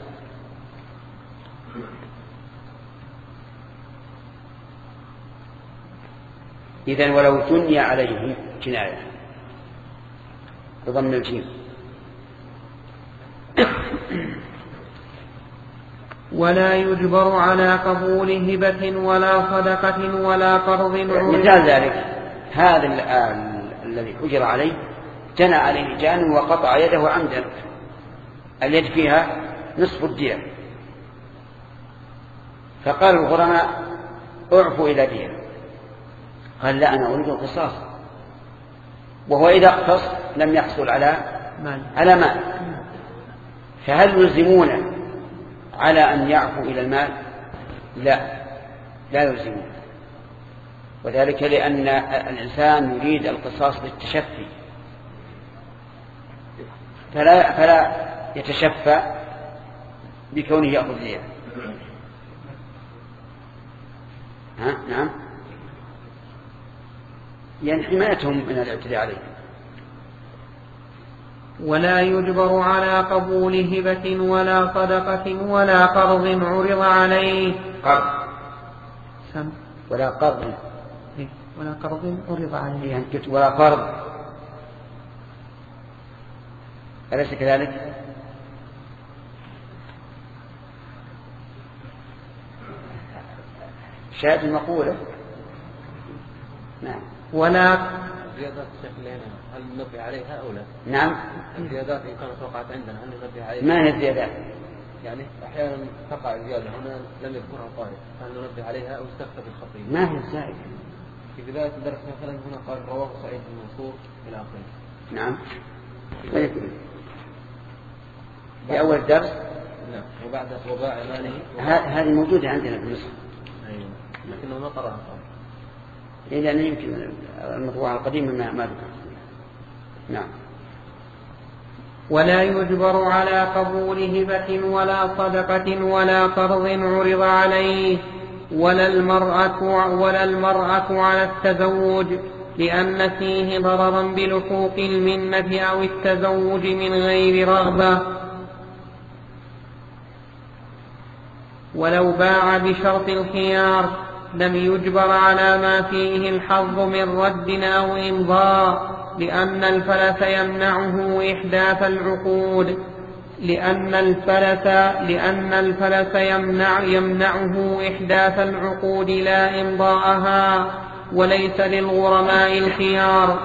S2: إذن ولو جني عليه جناية بضم الجيم.
S1: ولا يجبر على قبول هبة ولا صدقة ولا قرض.
S2: مثال ذلك هذا الذي أجر عليه جنى عليه جان وقطع يده عمدا، اليد فيها نصف الدية، فقال الغرماء اعفوا إلى دية، قال لا أنا أريد القصاص، وهو إذا اقتص لم يحصل على مال على مال، فهل يلزمون على أن يعفوا إلى المال؟ لا لا يلزمون، وذلك لأن الإنسان يريد القصاص بالتشفي، فلا, فلا يتشفى بكونه يأخذ دية. ها نعم، يعني حمايتهم من الاعتداء عليه.
S1: ولا يجبر على قبول هبة ولا صدقة ولا قرض عرض عليه.
S2: قرض سم. ولا قرض
S1: ولا قرض عرض عليه
S2: يعني ولا قرض، أليس كذلك؟ شاهد المقولة. نعم.
S1: ولا
S3: زيادات الشيخ لنا هل ننبه عليها أو لا؟
S2: نعم.
S3: الزيادات إن كانت وقعت عندنا هل ننبه عليها؟
S2: ما هي الزيادات؟
S3: يعني أحيانا تقع زيادة هنا لم يذكرها القارئ، هل ننبه عليها أو استخفى بالخطيب؟
S2: ما هي الزائدة؟
S3: في بداية الدرس مثلا هنا قال رواه سعيد بن منصور إلى آخره.
S2: نعم. في أول درس.
S3: نعم. وبعد وباع ماله.
S2: هذه موجودة عندنا في مصر.
S3: أيوة. لكنه ما قرأها.
S2: إيه لأن يمكن المطبوعة القديمة ما ما ذكر. نعم.
S1: ولا يجبر على قبول هبة ولا صدقة ولا قرض عرض عليه، ولا المرأة ولا المرأة على التزوج، لأن فيه ضررا بلحوق المنة أو التزوج من غير رغبة. ولو باع بشرط الخيار لم يجبر على ما فيه الحظ من رد أو إمضاء، لأن الفلس يمنعه إحداث العقود لأن الفلس لأن الفلس يمنع يمنعه إحداث العقود لا إمضاءها، وليس للغرماء الخيار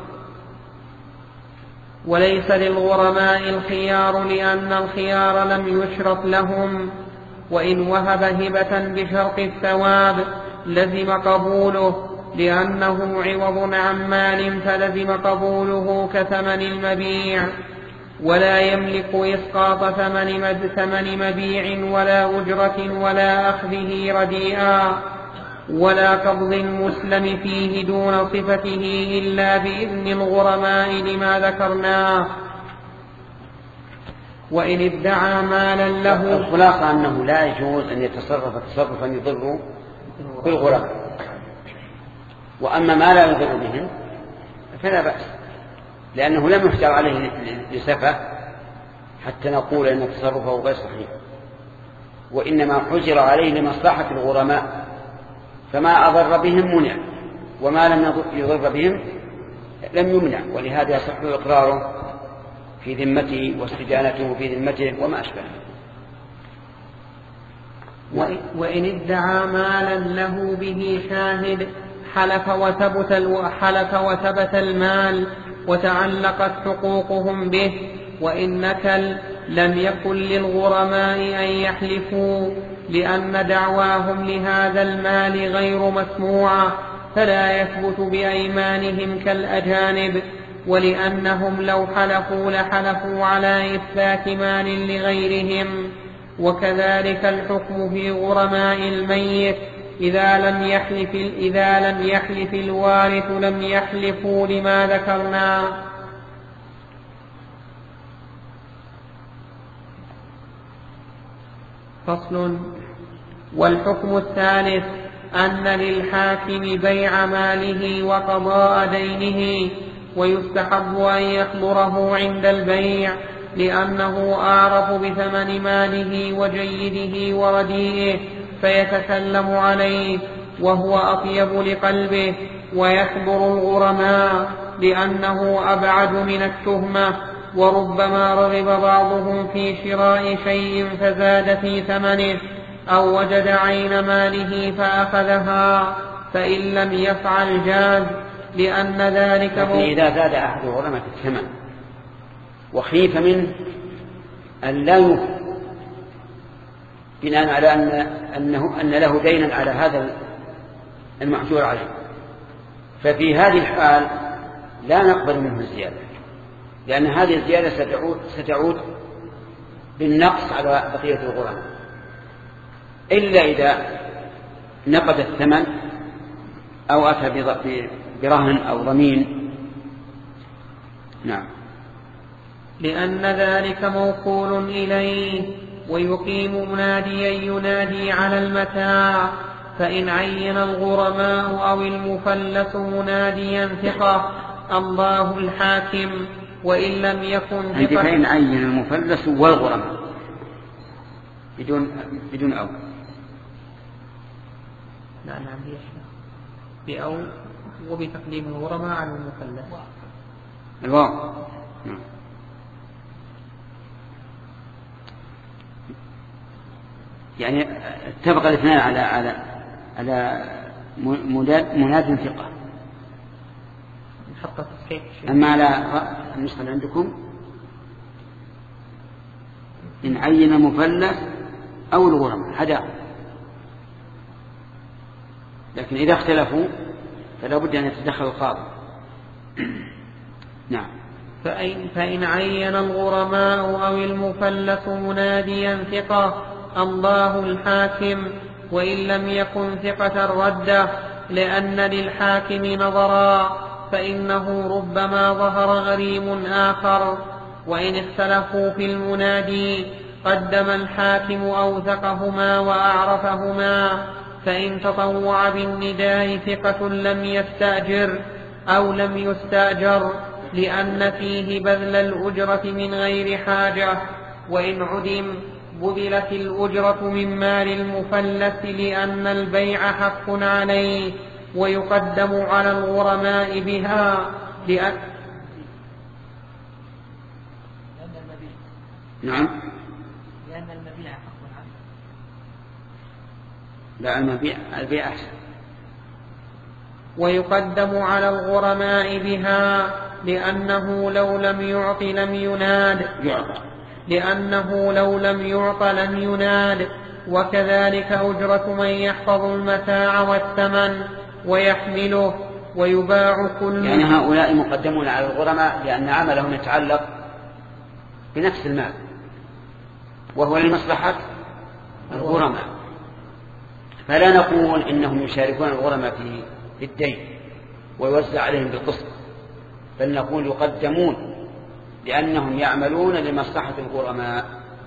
S1: وليس للغرماء الخيار لأن الخيار لم يشرط لهم. وإن وهب هبة بشرط الثواب لزم قبوله، لأنه عوض عن مال فلزم قبوله كثمن المبيع، ولا يملك إسقاط ثمن مبيع ولا أجرة ولا أخذه رديئا، ولا قبض المسلم فيه دون صفته إلا بإذن الغرماء لما ذكرناه. وإن ادعى مالا له.
S2: الخلاصة أنه لا يجوز أن يتصرف تصرفا يضر بالغرماء، وأما ما لا يضر بهم فلا بأس، لأنه لم يحجر عليه لسفة حتى نقول أن تصرفه غير صحيح، وإنما حجر عليه لمصلحة الغرماء، فما أضر بهم منع، وما لم يضر بهم لم يمنع، ولهذا يصح إقراره في ذمته واستجانته في ذمته وما أشبه.
S1: وإن ادعى مالا له به شاهد حلف وثبت, حلف وثبت المال وتعلقت حقوقهم به، وإن نكل لم يكن للغرماء أن يحلفوا، لأن دعواهم لهذا المال غير مسموعة، فلا يثبت بأيمانهم كالأجانب، ولأنهم لو حلفوا لحلفوا على إثبات مال لغيرهم. وكذلك الحكم في غرماء الميت، إذا لم يحلف, إذا لم يحلف الوارث لم يحلفوا لما ذكرنا. فصل. والحكم الثالث أن للحاكم بيع ماله وقضاء دينه، ويستحب أن يخبره عند البيع، لأنه أعرف بثمن ماله وجيده ورديئه فيتكلم عليه، وهو أطيب لقلبه، ويكبر الغرماء لأنه أبعد من التهمة. وربما رغب بعضهم في شراء شيء فزاد في ثمنه أو وجد عين ماله فأخذها فإن لم يفعل جاز، لأن ذلك
S2: إذا زاد أحد غرمة الثمن وخيف منه أن لا يوفي بناء على أن, أنه أن له دينا على هذا المحجور عليه، ففي هذه الحال لا نقبل منه الزيادة، لأن هذه الزيادة ستعود, ستعود بالنقص على بقية الغرماء، إلا إذا نقد الثمن أو أتى برهن أو ضمين. نعم.
S1: لأن ذلك موكول إليه. ويقيم مناديا ينادي على المتاع، فإن عين الغرماء أو المفلس مناديا ثقة الله الحاكم، وإن لم يكن ثقة.
S2: فإن عين المفلس والغرماء بدون بدون أو.
S1: لا نعم بأو وبتقديم الغرماء على المفلس.
S2: الواو. يعني اتفق الاثنان على على على مناد ثقة. أما على النسخة عندكم إن عين مفلس أو الغرماء حدا، لكن إذا اختلفوا فلا بد أن يتدخل القاضي. نعم.
S1: فإن, فإن عين الغرماء أو المفلس مناديا ثقة الله الحاكم، وإن لم يكن ثقة رده، لأن للحاكم نظرا، فإنه ربما ظهر غريم آخر. وإن اختلفوا في المنادي قدم الحاكم أوثقهما وأعرفهما، فإن تطوع بالنداء ثقة لم يستأجر أو لم يستأجر، لأن فيه بذل الأجرة من غير حاجة. وإن عدم بذلت الأجرة من مال المفلس، لأن البيع حق عليه ويقدم على الغرماء بها. لأن
S2: نعم.
S1: لأن المبيع حق عليه.
S2: لا، المبيع البيع أحسن.
S1: ويقدم على الغرماء بها، لأنه لو لم يعط لم يناد. لأنه لو لم يعط لم يناد. وكذلك أجرة من يحفظ المتاع والثمن ويحمله ويباع كل.
S2: يعني هؤلاء مقدمون على الغرماء لأن عملهم يتعلق بنفس المال، وهو لمصلحة الغرماء، فلا نقول إنهم يشاركون الغرماء في الدين ويوزع عليهم بالقسط، بل نقول يقدمون لأنهم يعملون لمصلحة الغرماء.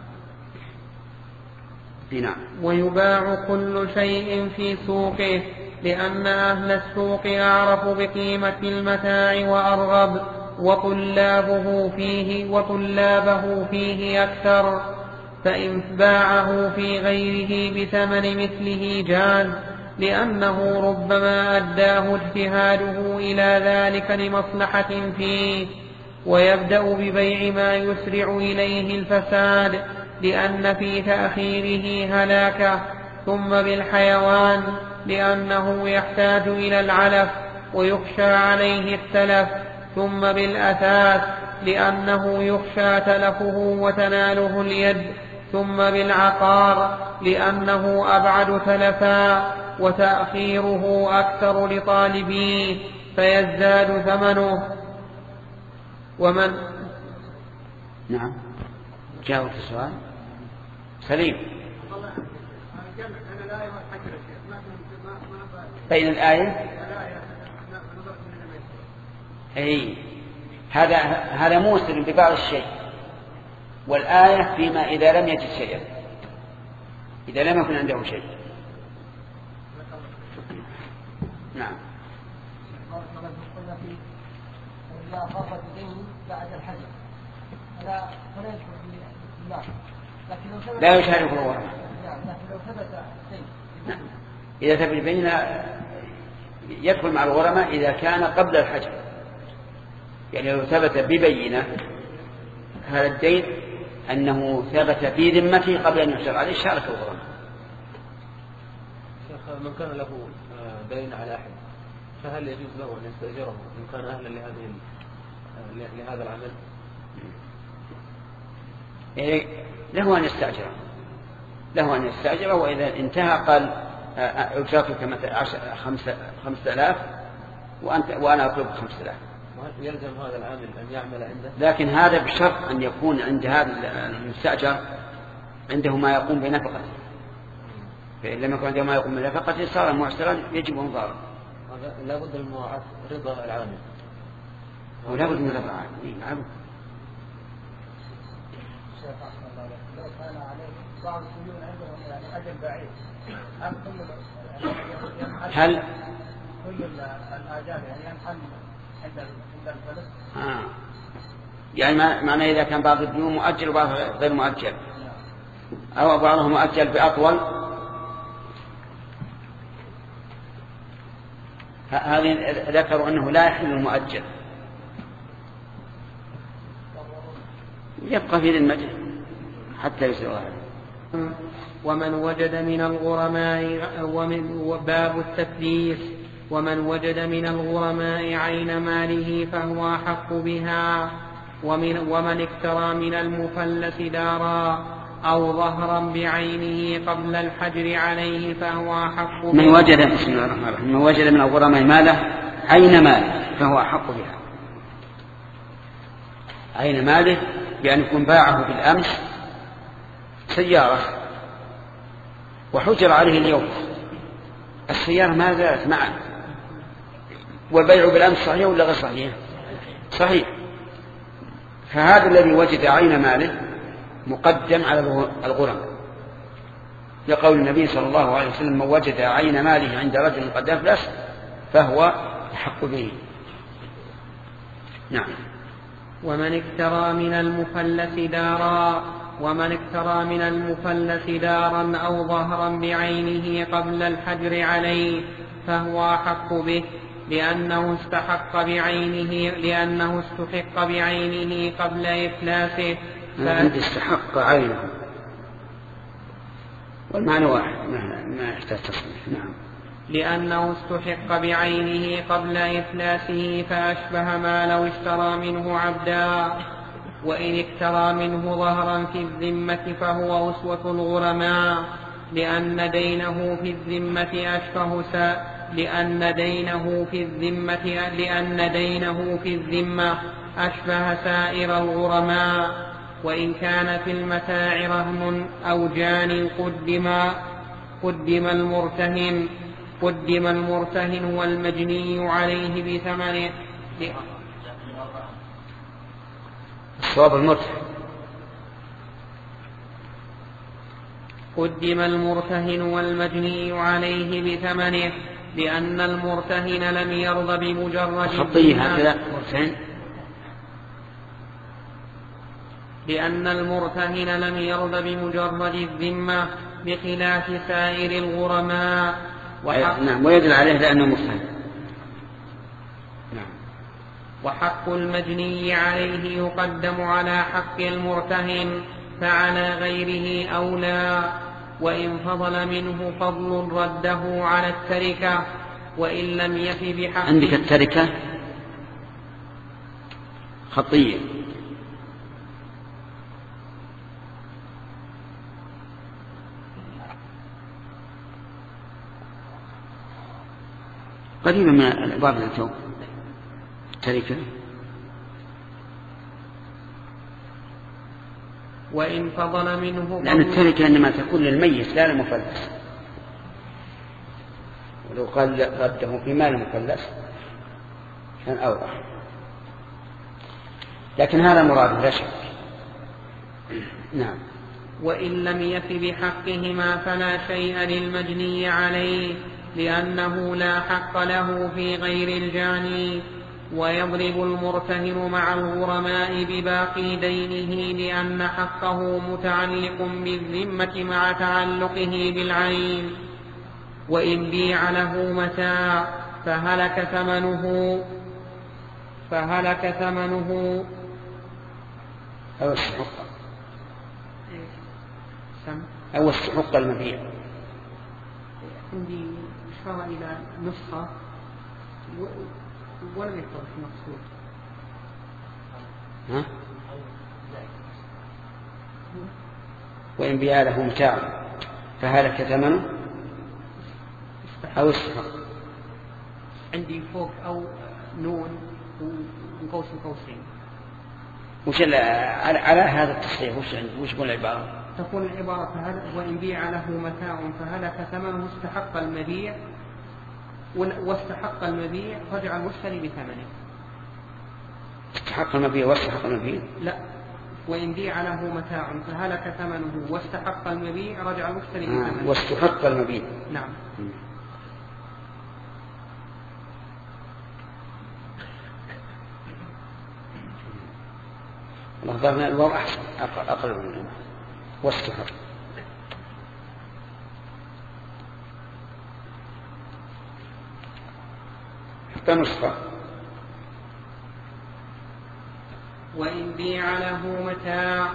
S2: نعم.
S1: ويباع كل شيء في سوقه، لأن أهل السوق أعرف بقيمة المتاع وأرغب، وطلابه فيه وطلابه فيه أكثر، فإن باعه في غيره بثمن مثله جاز، لأنه ربما أداه اجتهاده إلى ذلك لمصلحة فيه. ويبدأ ببيع ما يسرع إليه الفساد، لأن في تأخيره هلاكة، ثم بالحيوان لأنه يحتاج إلى العلف ويخشى عليه التلف، ثم بالأثاث لأنه يخشى تلفه وتناله اليد، ثم بالعقار لأنه أبعد تلفا وتأخيره أكثر لطالبيه فيزداد ثمنه. ومن
S2: نعم جاوب السؤال سليم. بين الآية أي هذا هذا موصل ببعض الشيء، والآية فيما إذا لم يجد شيئا، إذا لم يكن عنده شيء. نعم. لا يشارك الغرماء. إذا ثبت بيننا يدخل مع الغرماء إذا كان قبل الحجر، يعني لو ثبت ببينة هذا الدين أنه ثبت في ذمته قبل أن يحجر عليه شارك الغرماء.
S3: شيخ من كان له دين على أحد فهل يجوز له أن يستأجره إن كان أهلا لهذه لهذا العمل؟
S2: إيه له أن يستأجره، له أن يستأجره، وإذا انتهى قال أجرتك مثلا خمسة آلاف وأنت وأنا أطلب خمسة آلاف.
S3: يلزم هذا العامل أن يعمل عنده،
S2: لكن هذا بشرط أن يكون عند هذا المستأجر عنده ما يقوم بنفقته، فإن لم يكن عنده ما يقوم بنفقته صار معسرا يجب انظاره.
S3: لا بد من مراعاة رضا العامل،
S2: ولا بد من رضا العامل. نعم.
S4: لو كان عليه بعض السجون عندهم يعني أجل بعيد، هل كل
S2: هل
S4: كل الآجال يعني ينحل عند عند الفلس؟
S2: آه. يعني معناه إذا كان بعض الديون مؤجل وبعض غير مؤجل، أو بعضهم مؤجل بأطول، هذه ذكروا أنه لا يحل المؤجل، يبقى في ذمته حتى يسوى.
S1: ومن وجد من الغرماء ومن باب التفليس ومن وجد من الغرماء عين ماله فهو أحق بها، ومن, ومن اكترى من المفلس دارا أو ظهرا بعينه قبل الحجر عليه فهو أحق بها.
S2: من وجد بسم الله الرحمن الرحيم من وجد من الغرماء ماله عين ماله فهو أحق بها. عين ماله بأن يكون باعه بالأمس سيارة وحجر عليه اليوم، السيارة ما زالت معه، والبيع بالأمس صحيح ولا غير صحيح؟ صحيح. فهذا الذي وجد عين ماله مقدم على الغرم، لقول النبي صلى الله عليه وسلم: من وجد عين ماله عند رجل قد أفلس فهو أحق به. نعم.
S1: ومن اكترى من المفلس دارا ومن اكترى من المفلس دارا أو ظهرا بعينه قبل الحجر عليه فهو أحق به، لأنه استحق بعينه لأنه استحق بعينه قبل إفلاسه.
S2: فأنت استحق عينه والمعنى واحد ما يحتاج تصريح. نعم.
S1: لأنه استحق بعينه قبل إفلاسه فأشبه ما لو اشترى منه عبدا، وإن اكترى منه ظهرا في الذمة فهو أسوة الغرماء، لأن دينه في الذمة أشبه سا لأن دينه في الذمة لأن دينه في الذمة أشبه سائر الغرماء. وإن كان في المتاع رهن أو جان قدم قدم المرتهن قدم المرتهن والمجني عليه بثمنه.
S2: الصواب المرتهن.
S1: قدم المرتهن والمجني عليه بثمنه، لأن المرتهن لم يرض بمجرد
S2: خطيه هكذا مرتهن
S1: لأن المرتهن لم يرض بمجرد الذمة بخلاف سائر الغرماء.
S2: وحق نعم ويدل عليه لأنه مرتهن. نعم.
S1: وحق المجني عليه يقدم على حق المرتهن فعلى غيره أولى، وإن فضل منه فضل رده على التركة، وإن لم يف بحقه.
S2: عندك التركة خطية. قريبا من الأبواب التوب التركة.
S1: وإن فضل منه
S2: لأن التركة إنما تكون للميت لا للمفلس، ولو قال رده في مال المفلس كان أوضح، لكن هذا مراد لا شك. نعم.
S1: وإن لم يف بحقهما فلا شيء للمجني عليه، لأنه لا حق له في غير الجاني. ويضرب المرتهن مع الغرماء بباقي دينه، لأن حقه متعلق بالذمة مع تعلقه بالعين. وإن بيع له متاع فهلك ثمنه فهلك ثمنه
S2: أو استحق أو استحق المبيع.
S1: عندي إشارة إلى نسخة ولم يتضح المقصود.
S2: ها؟ وإن بيع له متاع فهلك ثمنه أو استحق.
S1: عندي فوق أو نون وقوس قوسين.
S2: وش على, على هذا التصحيح وش وش يقول العبارة؟
S1: تكون العبارة فهل وإن بيع له متاع فهلك ثمنه استحق المبيع واستحق المبيع رجع المشتري بثمنه.
S2: استحق المبيع واستحق المبيع؟
S1: لا، وإن بيع له متاع فهلك ثمنه واستحق المبيع رجع المشتري بثمنه.
S2: آه واستحق المبيع.
S1: نعم. م.
S2: ظهرنا الواو أحسن أقرب منه واستحق. حتى نسخة.
S1: وإن بيع له متاع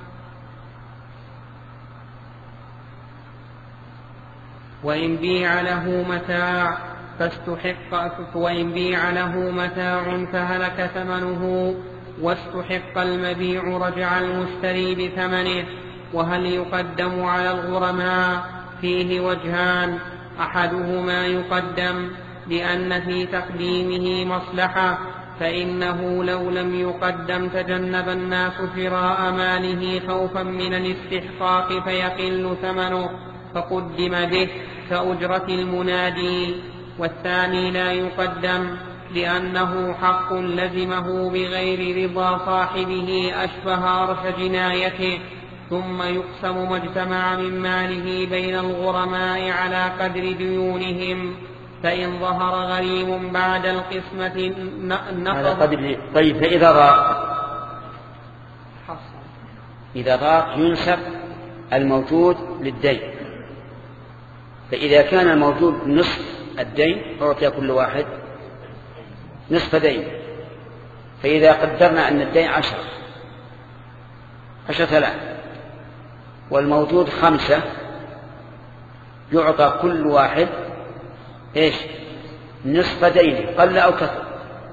S1: وإن بيع له متاع فاستحق وإن بيع له متاع فهلك ثمنه واستحق المبيع رجع المشتري بثمنه. وهل يقدم على الغرماء؟ فيه وجهان، أحدهما يقدم لأن في تقديمه مصلحة، فإنه لو لم يقدم تجنب الناس شراء ماله خوفا من الاستحقاق فيقل ثمنه فقدم به كأجرة المنادي. والثاني لا يقدم لأنه حق لزمه بغير رضا صاحبه أشبه عرش جنايته، ثم يقسم ما اجتمع من ماله بين الغرماء على قدر ديونهم، فإن ظهر غريم بعد القسمة نقض.
S2: طيب فإذا ضاق إذا ضاق ينسب الموجود للدين، فإذا كان الموجود نصف الدين أعطي كل واحد نصف دين. فإذا قدرنا أن الدين عشر عشرة آلاف والموجود خمسة يعطى كل واحد إيش؟ نصف دينه قل أو كثر.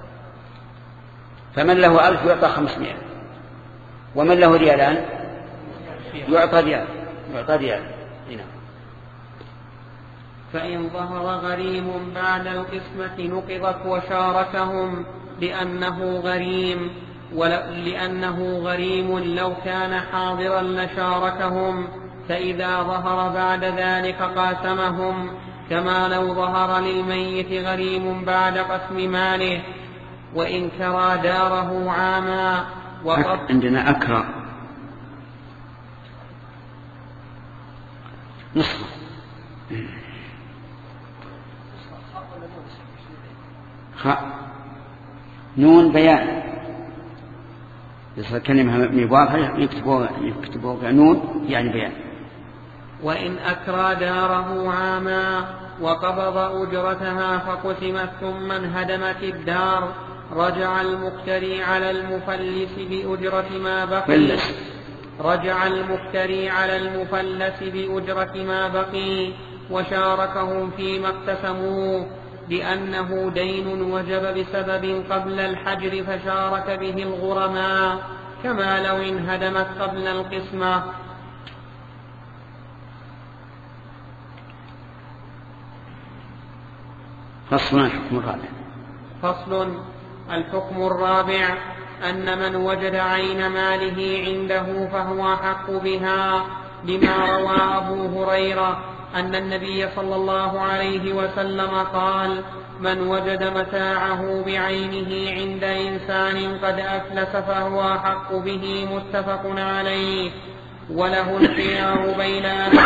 S2: فمن له ألف يعطى خمسمائة، ومن له ريالان يعطى ريال يعطى ريال هنا.
S1: فإن ظهر غريم بعد القسمة نقضت وشاركهم لأنه غريم ولأنه غريم لو كان حاضرا لشاركهم، فإذا ظهر بعد ذلك قاسمهم، كما لو ظهر للميت غريم بعد قسم ماله. وإن كرى داره عاما وقد
S2: عندنا أكرى نصف خ... نون بيان إذا كلمة مباركة يكتبوا يكتبوا نون يعني بيان.
S1: وإن أكرى داره عاما وقبض أجرتها فقسمت ثم انهدمت الدار رجع المقتري على المفلس بأجرة ما بقي رجع المقتري على المفلس بأجرة ما بقي وشاركهم فيما اقتسموه، لأنه دين وجب بسبب قبل الحجر فشارك به الغرماء، كما لو انهدمت قبل القسمة.
S2: فصل الحكم الرابع.
S1: فصل الحكم الرابع أن من وجد عين ماله عنده فهو أحق بها، لما روى أبو هريرة أن النبي صلى الله عليه وسلم قال: من وجد متاعه بعينه عند إنسان قد أفلس فهو أحق به، متفق عليه. وله الخيار بين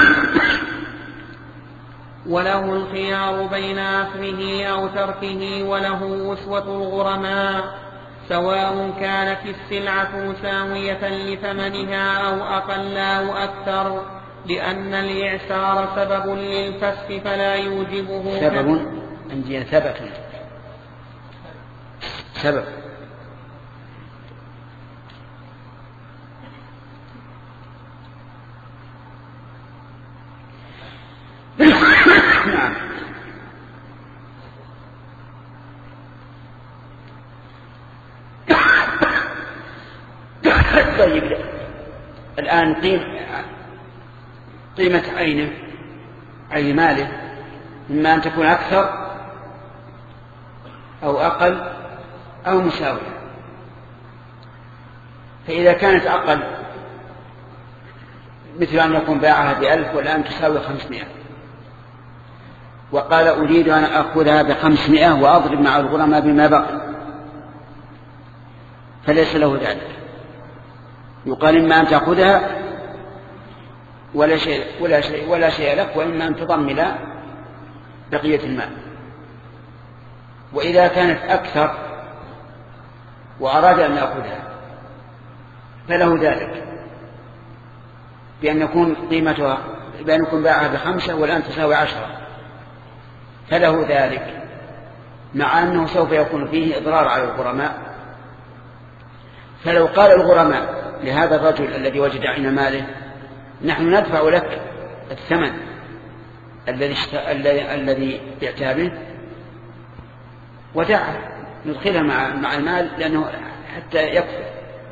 S1: وله الخيار بين أخذه أو تركه، وله أسوة الغرماء، سواء كانت السلعة مساوية لثمنها أو أقل أو أكثر، لأن الإعسار سبب للفسق فلا يوجبه.
S2: سبب عندي ثبت سبب. نعم. طيب الآن قيمة عينه عين ماله إما أن تكون أكثر أو أقل أو مساوية. فإذا كانت أقل مثل أن يكون باعها بألف والآن تساوي خمسمائة وقال أريد أن أخذها بخمسمائة وأضرب مع الغرماء بما بقي، فليس له ذلك. يقال إما أن تأخذها ولا شيء, ولا شيء, ولا شيء لك، وإما أن تضمن بقية المال. وإذا كانت أكثر وأراد أن يأخذها فله ذلك، بأن يكون قيمتها بأن يكون باعها بخمسة والآن تساوي عشرة، فله ذلك، مع أنه سوف يكون فيه إضرار على الغرماء. فلو قال الغرماء لهذا الرجل الذي وجد عين ماله نحن ندفع لك الثمن الذي الذي بعتها به ودعه ندخلها مع مع المال لأنه حتى يكفي،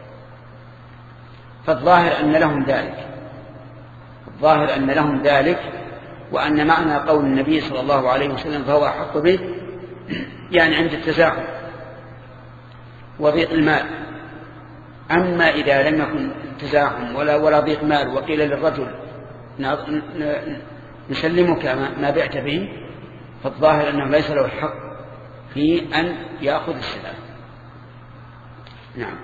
S2: فالظاهر أن لهم ذلك الظاهر أن لهم ذلك وأن معنى قول النبي صلى الله عليه وسلم فهو أحق به، يعني عند التزاحم وضيق المال. أما إذا لم يكن تزاحم ولا ولا ضيق مال وقيل للرجل نسلمك ما بعت به، فالظاهر أنه ليس له الحق في أن يأخذ السلام. نعم.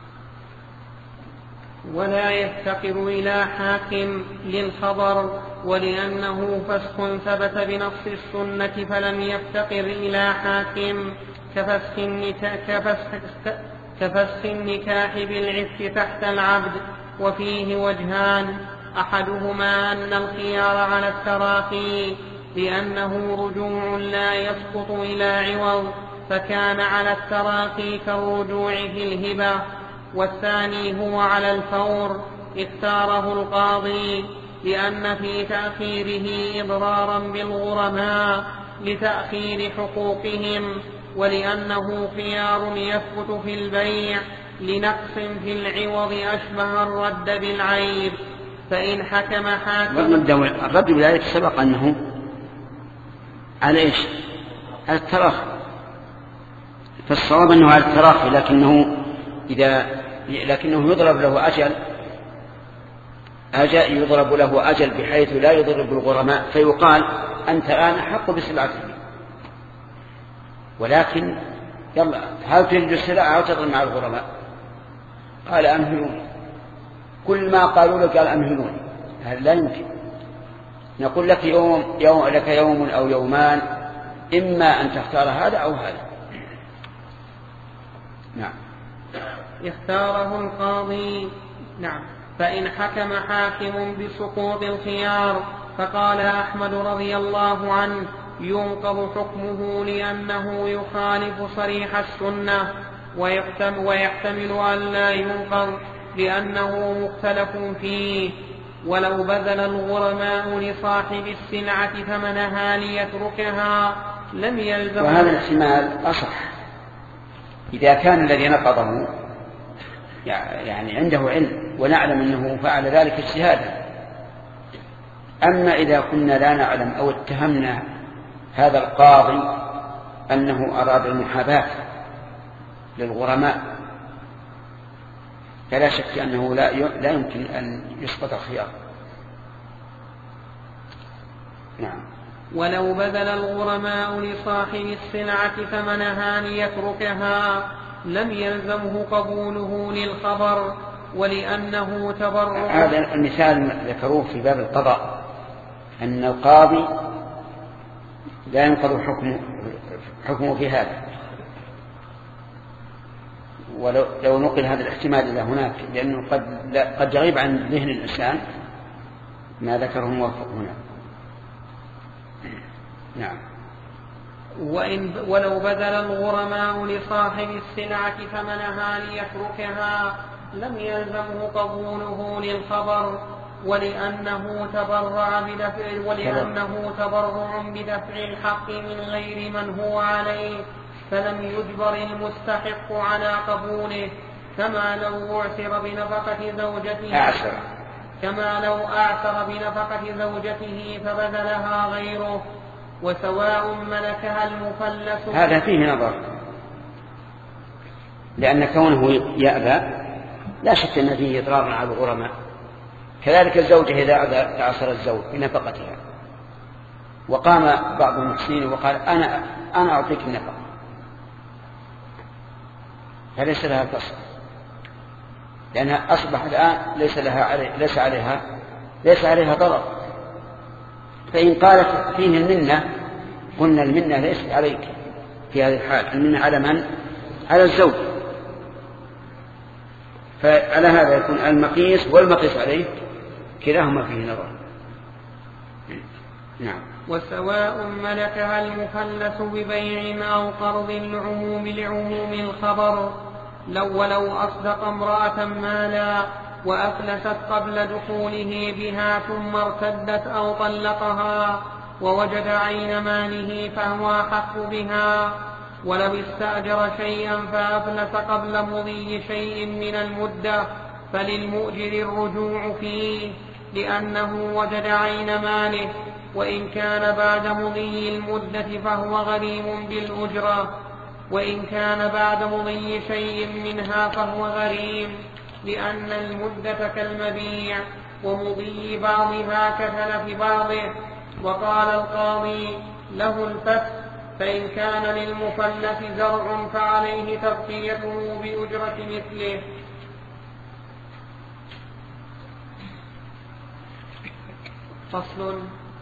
S1: ولا يفتقر إلى حاكم للخبر، ولأنه فسخ ثبت بنص السنة فلم يفتقر إلى حاكم كفسخ النكاح, كفسخ كفسخ النكاح بالعفك تحت العبد. وفيه وجهان، أحدهما أن الخيار على التراخي لأنه رجوع لا يسقط إلى عوض، فكان على التراخي كالرجوع في الهبة. والثاني هو على الفور اختاره القاضي لأن في تأخيره إضرارا بالغرماء لتأخير حقوقهم، ولأنه خيار يثبت في البيع لنقص في العوض أشبه الرد بالعيب. فإن حكم حاكم
S2: الرد بذلك سبق أنه على إيش؟ على التراخي، فالصواب أنه على التراخي، لكنه إذا لكنه يضرب له أجل أجل يضرب له أجل بحيث لا يضرب الغرماء، فيقال أنت الآن أحق بسلعته، ولكن يلا هل تجد السلعة أو تضرب مع الغرماء؟ قال أمهلوني. كل ما قالوا لك قال أمهلوني، هذا لا يمكن. نقول لك يوم, يوم لك يوم أو يومان، إما أن تختار هذا أو هذا. نعم.
S1: اختاره القاضي. نعم. فإن حكم حاكم بسقوط الخيار فقال أحمد رضي الله عنه ينقض حكمه لأنه يخالف صريح السنة، ويحتمل أن لا ينقض لأنه مختلف فيه. ولو بذل الغرماء لصاحب السلعة ثمنها ليتركها لم يلزم.
S2: وهذا الاحتمال أصح إذا كان الذي نقضه يعني عنده علم ونعلم أنه فعل ذلك اجتهادا. أما إذا كنا لا نعلم أو اتهمنا هذا القاضي أنه أراد المحاباة للغرماء فلا شك أنه لا لا يمكن أن يسقط الخيار. نعم.
S1: ولو بذل الغرماء لصاحب السلعة ثمنها ليتركها لم يلزمه قبوله للخبر، ولأنه تبرع.
S2: هذا المثال ذكروه في باب القضاء أن القاضي لا ينقض حكمه, حكمه في هذا. ولو لو نقل هذا الاحتمال إلى هناك، لأنه قد, قد يغيب عن ذهن الإنسان ما ذكره موفق هنا. نعم.
S1: وإن ولو بذل الغرماء لصاحب السلعة ثمنها ليتركها لم يلزمه قبوله للخبر، ولأنه تبرع بدفع ولأنه تبرع بدفع الحق من غير من هو عليه، فلم يجبر المستحق على قبوله، كما لو أعسر بنفقة زوجته
S2: أعسر
S1: كما لو أعسر بنفقة زوجته فبذلها غيره، وسواء ملكها المفلس.
S2: هذا فيه نظر، لأن كونه يأبى لا شك أن فيه إضرار على الغرماء. كذلك الزوجة إذا أعسر الزوج بنفقتها وقام بعض المحسنين وقال أنا أنا أعطيك النفقة، فليس لها فصل، لأنها أصبح الآن ليس لها علي ليس عليها ليس عليها ضرر. فإن قالت فيه المنة قلنا المنة ليست عليك في هذه الحال، المنة على من؟ على الزوج. فعلى هذا يكون المقيس والمقيس عليه كلاهما فيه نظر. نعم.
S1: وسواء ملكها المفلس ببيع أو قرض العموم لعموم الخبر، لو ولو أصدق امرأة مالا وأفلست قبل دخوله بها ثم ارتدت أو طلقها ووجد عين ماله فهو أحق بها، ولو استأجر شيئا فأفلس قبل مضي شيء من المدة فللمؤجر الرجوع فيه، لأنه وجد عين ماله، وإن كان بعد مضي المدة فهو غريم بالأجرة، وإن كان بعد مضي شيء منها فهو غريم، لأن المدة كالمبيع ومضي بعضها كتلف بعضه. وقال القاضي له الفتح، فإن كان للمفلس زرع فعليه تغطيته بأجرة مثله. فصل.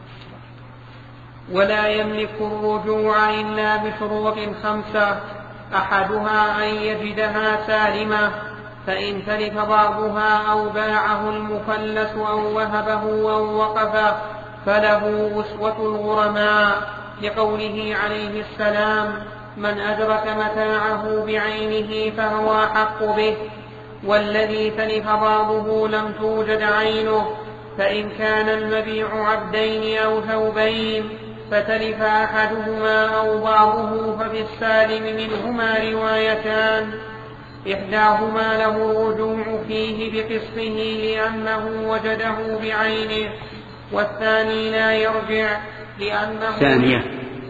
S1: ولا يملك الرجوع إلا بشروط خمسة، أحدها أن يجدها سالمة، فإن تلف بعضها أو باعه المفلس أو وهبه أو وقف فله أسوة الغرماء، لقوله عليه السلام: من أدرك متاعه بعينه فهو أحق به. والذي تلف بعضه لم توجد عينه، فإن كان المبيع عبدين أو ثوبين فتلف أحدهما أو بعضه ففي السالم منهما روايتان، إحداهما له الرجوع فيه بقسطه لأنه وجده بعينه، والثاني لا يرجع لأنه
S2: ثانية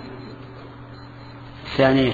S2: ثانية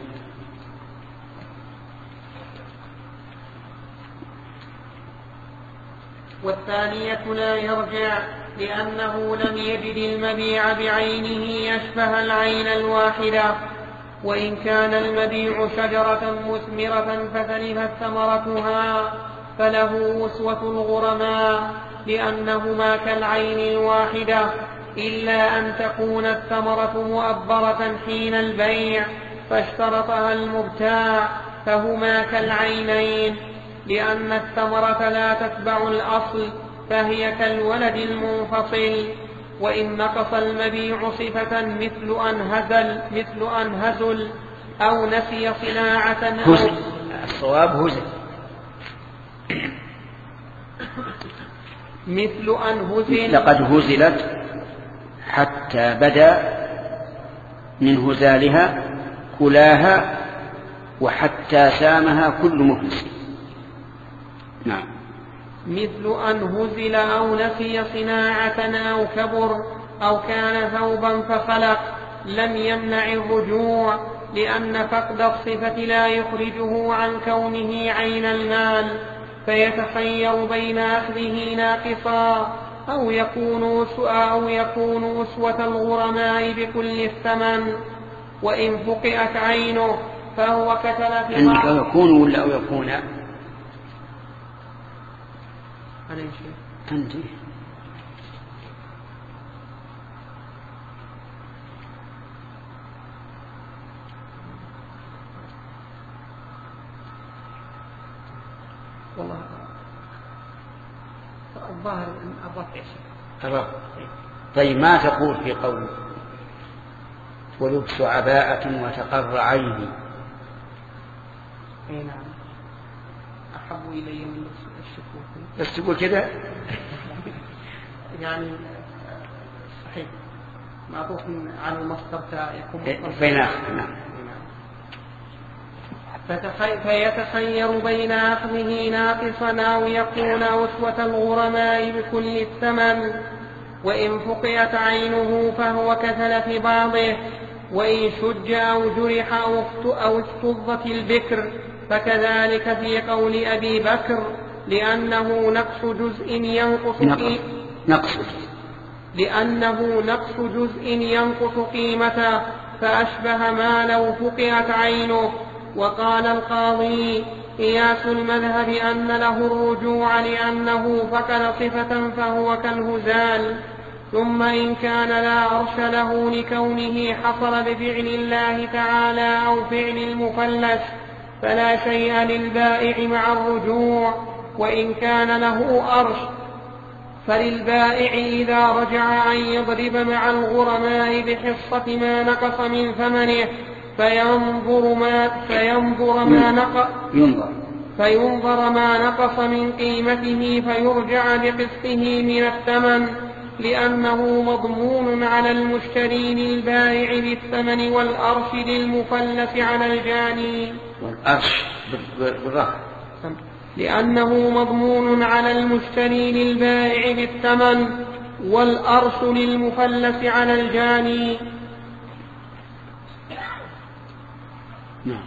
S1: والثانية لا يرجع لأنه لم يجد المبيع بعينه أشبه العين الواحدة. وإن كان المبيع شجرة مثمرة فتلفت ثمرتها فله أسوة الغرماء، لأنهما كالعين الواحدة، إلا أن تكون الثمرة مؤبرة حين البيع فاشترطها المبتاع فهما كالعينين، لأن الثمرة لا تتبع الأصل فهي كالولد المنفصل. وإن نقص المبيع صفة مثل أن هزل مثل أن هزل أو نسي صناعة أو
S2: هزل، الصواب هزل
S1: مثل أن هزل
S2: لقد هزلت حتى بدا من هزالها كلاها وحتى سامها كل مفلس. نعم.
S1: مثل أن هزل أو نسي صناعة أو كبر أو كان ثوبا فخلق لم يمنع الرجوع، لأن فقد الصفة لا يخرجه عن كونه عين المال، فيتخير بين أخذه ناقصا أو يكون أو يكون أسوة الغرماء بكل الثمن. وإن فقئت عينه فهو كتلف
S2: عندك أو يكون ولا أو يكون أنت
S1: والله الظاهر أن الرفع
S2: الرفع. طيب ما تقول في قول ولبس عباءة وتقر عيني.
S1: اي نعم. احب الي من الشكوك.
S2: بس تقول كذا
S1: يعني صحيح معطوف عن المصدر يكون
S2: بيناخ. نعم.
S1: فيتخير بين أخذه ناقصا أو يكون أسوة الغرماء بكل الثمن، وإن فقئت عينه فهو كتلف بعضه، وإن شج أو جرح أو افتضت البكر فكذلك في قول أبي بكر، لأنه نقص جزء ينقص
S2: نقص
S1: لأنه نقص جزء ينقص قيمته، فأشبه ما لو فقئت عينه. وقال القاضي قياس المذهب أن له الرجوع لأنه فقد صفة فهو كالهزال. ثم إن كان لا عرش له لكونه حصل بفعل الله تعالى أو فعل المفلس فلا شيء للبائع مع الرجوع. وإن كان له أرش فللبائع إذا رجع أن يضرب مع الغرماء بحصة ما نقص من ثمنه فينظر ما, فينظر ما, نق فينظر ما نقص من قيمته فيرجع بقسطه من الثمن، لأنه مضمون على المشتري للبائع بالثمن، والأرش للمفلس على الجاني.
S2: والأرش بالرفع
S1: لأنه مضمون على المشتري للبائع بالثمن، والأرش للمفلس على الجاني.
S2: نعم.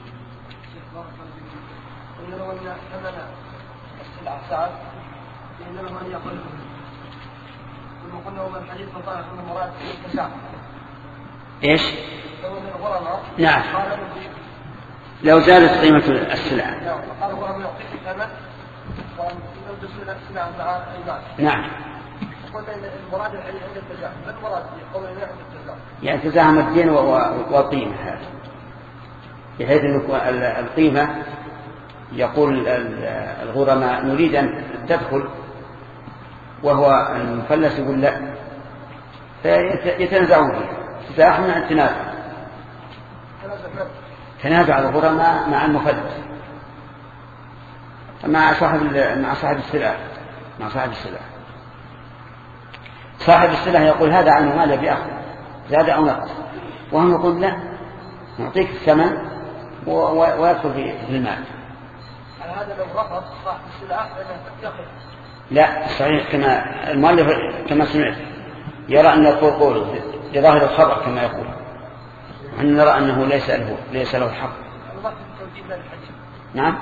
S4: لو أن ثمن السلعة سعر فإنه أن يقل ثم قلنا ومن الحديث فطلع أن المراد التسعة.
S2: إيش؟
S4: لو أن الغرماء
S2: نعم لو زادت قيمة السلعة
S4: نعم قال الغرماء يعطيك الثمن ويلبس السلعة مع المال.
S2: نعم.
S4: قلنا إن المراد الحديث عند التزاحم. ما المراد يقول عند التزاحم؟
S2: يعني تزاحم الدين والقيمة هذا، بحيث أن القيمة يقول الغرماء نريد أن تدخل، وهو المفلس يقول لا، فيتنازعون فيها. تزاحم عن التنازع، تنازع الغرماء مع المفلس مع صاحب مع صاحب السلعة مع صاحب السلعة صاحب السلعة يقول هذا عنه ماذا بأخذ زاد أو نقص، وهم يقول لا نعطيك الثمن ويدخل في المال.
S4: هذا لو رفض صاحب السلعة يأخذ.
S2: لا صحيح، كما المؤلف كما سمعت يرى أن يقول قول لظاهر الخبر كما يقول، أن نرى أنه ليس له ليس له الحق. نعم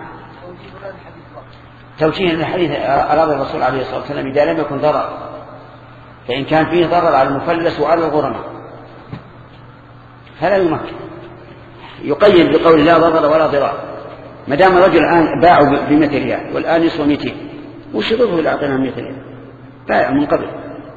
S2: توجيه الحديث أراد الرسول عليه الصلاة والسلام إذا لم يكن ضرر، فإن كان فيه ضرر على المفلس وعلى الغرماء فلا يمكن، يقيد بقول لا ضرر ولا ضرار. ما دام الرجل الآن باعوا بمئة ريال والآن يسوى مئتين، وش يضره إذا أعطينا مئة ريال؟ باع من قبل.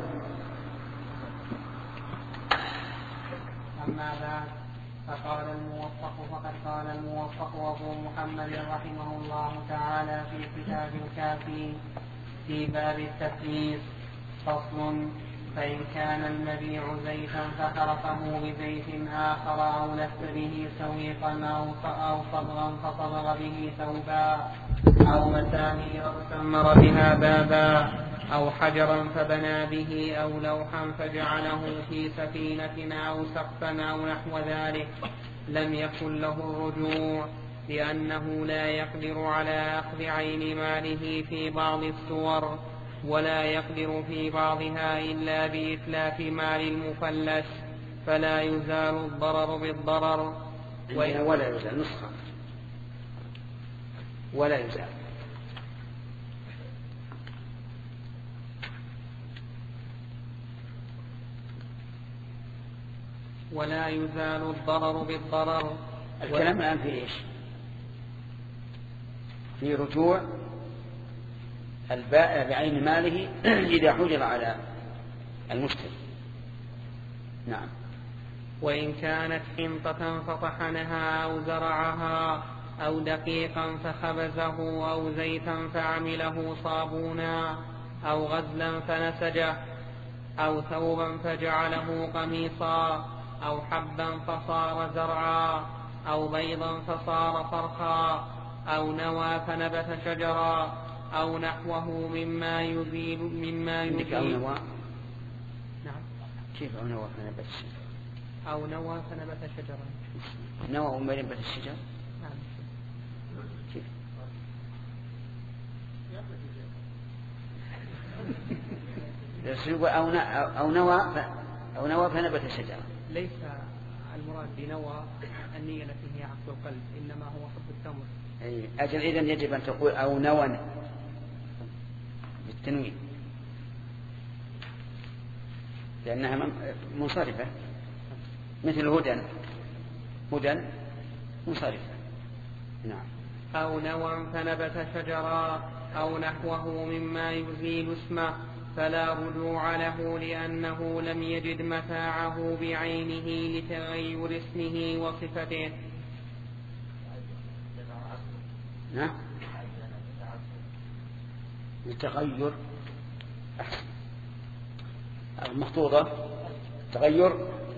S1: أما بعد فقال الموفق فقد قال الموفق أبو محمد رحمه الله تعالى في كتاب الكافي في باب التثليث فصل: فإن كان المبيع زيتا فخرقه بزيت آخر أو لف به سويقا أو صبغا فصبغ به ثوبا أو مسامير سمر بها بابا أو حجرا فبنى به أو لوحا فجعله في سفينة أو سقفا أو نحو ذلك لم يكن له الرجوع، لأنه لا يقدر على أخذ عين ماله في بعض الصور، ولا يقدر في بعضها إلا بإتلاف مال المفلس، فلا يزال الضرر بالضرر.
S2: ولا يزال نسخة ولا يزال
S1: ولا يزال الضرر بالضرر.
S2: الكلام الآن في إيش؟ في رجوع البائع بعين ماله إذا حجر على المشتري. نعم.
S1: وإن كانت حنطة فطحنها أو زرعها أو دقيقا فخبزه أو زيتا فعمله صابونا أو غزلا فنسجه أو ثوبا فجعله قميصا أو حبا فصار زرعا أو بيضا فصار فرخا أو نوى فنبت شجرا أو نحوه مما يزيل مما يزيل
S2: أو نوى.
S1: نعم.
S2: كيف أو نوى فنبت شجرا؟
S1: أو نوى فنبت شجرا.
S2: نوى وما نبت الشجر؟
S1: نعم.
S2: كيف؟ أو أو نوى أو نوى فنبت الشجرة.
S1: ليس المراد بنوى النية التي هي عقد القلب، إنما هو حب التمر.
S2: أي أجل إذن يجب أن تقول أو نوى بالتنوين لأنها منصرفة، مثل هدى هدى منصرفة. نعم.
S1: أو نوى فنبت شجرا أو نحوه مما يزيل اسمه فلا رجوع له لأنه لم يجد متاعه بعينه لتغير اسمه وصفته.
S2: نعم. لتغير أحسن المخطوطة تغير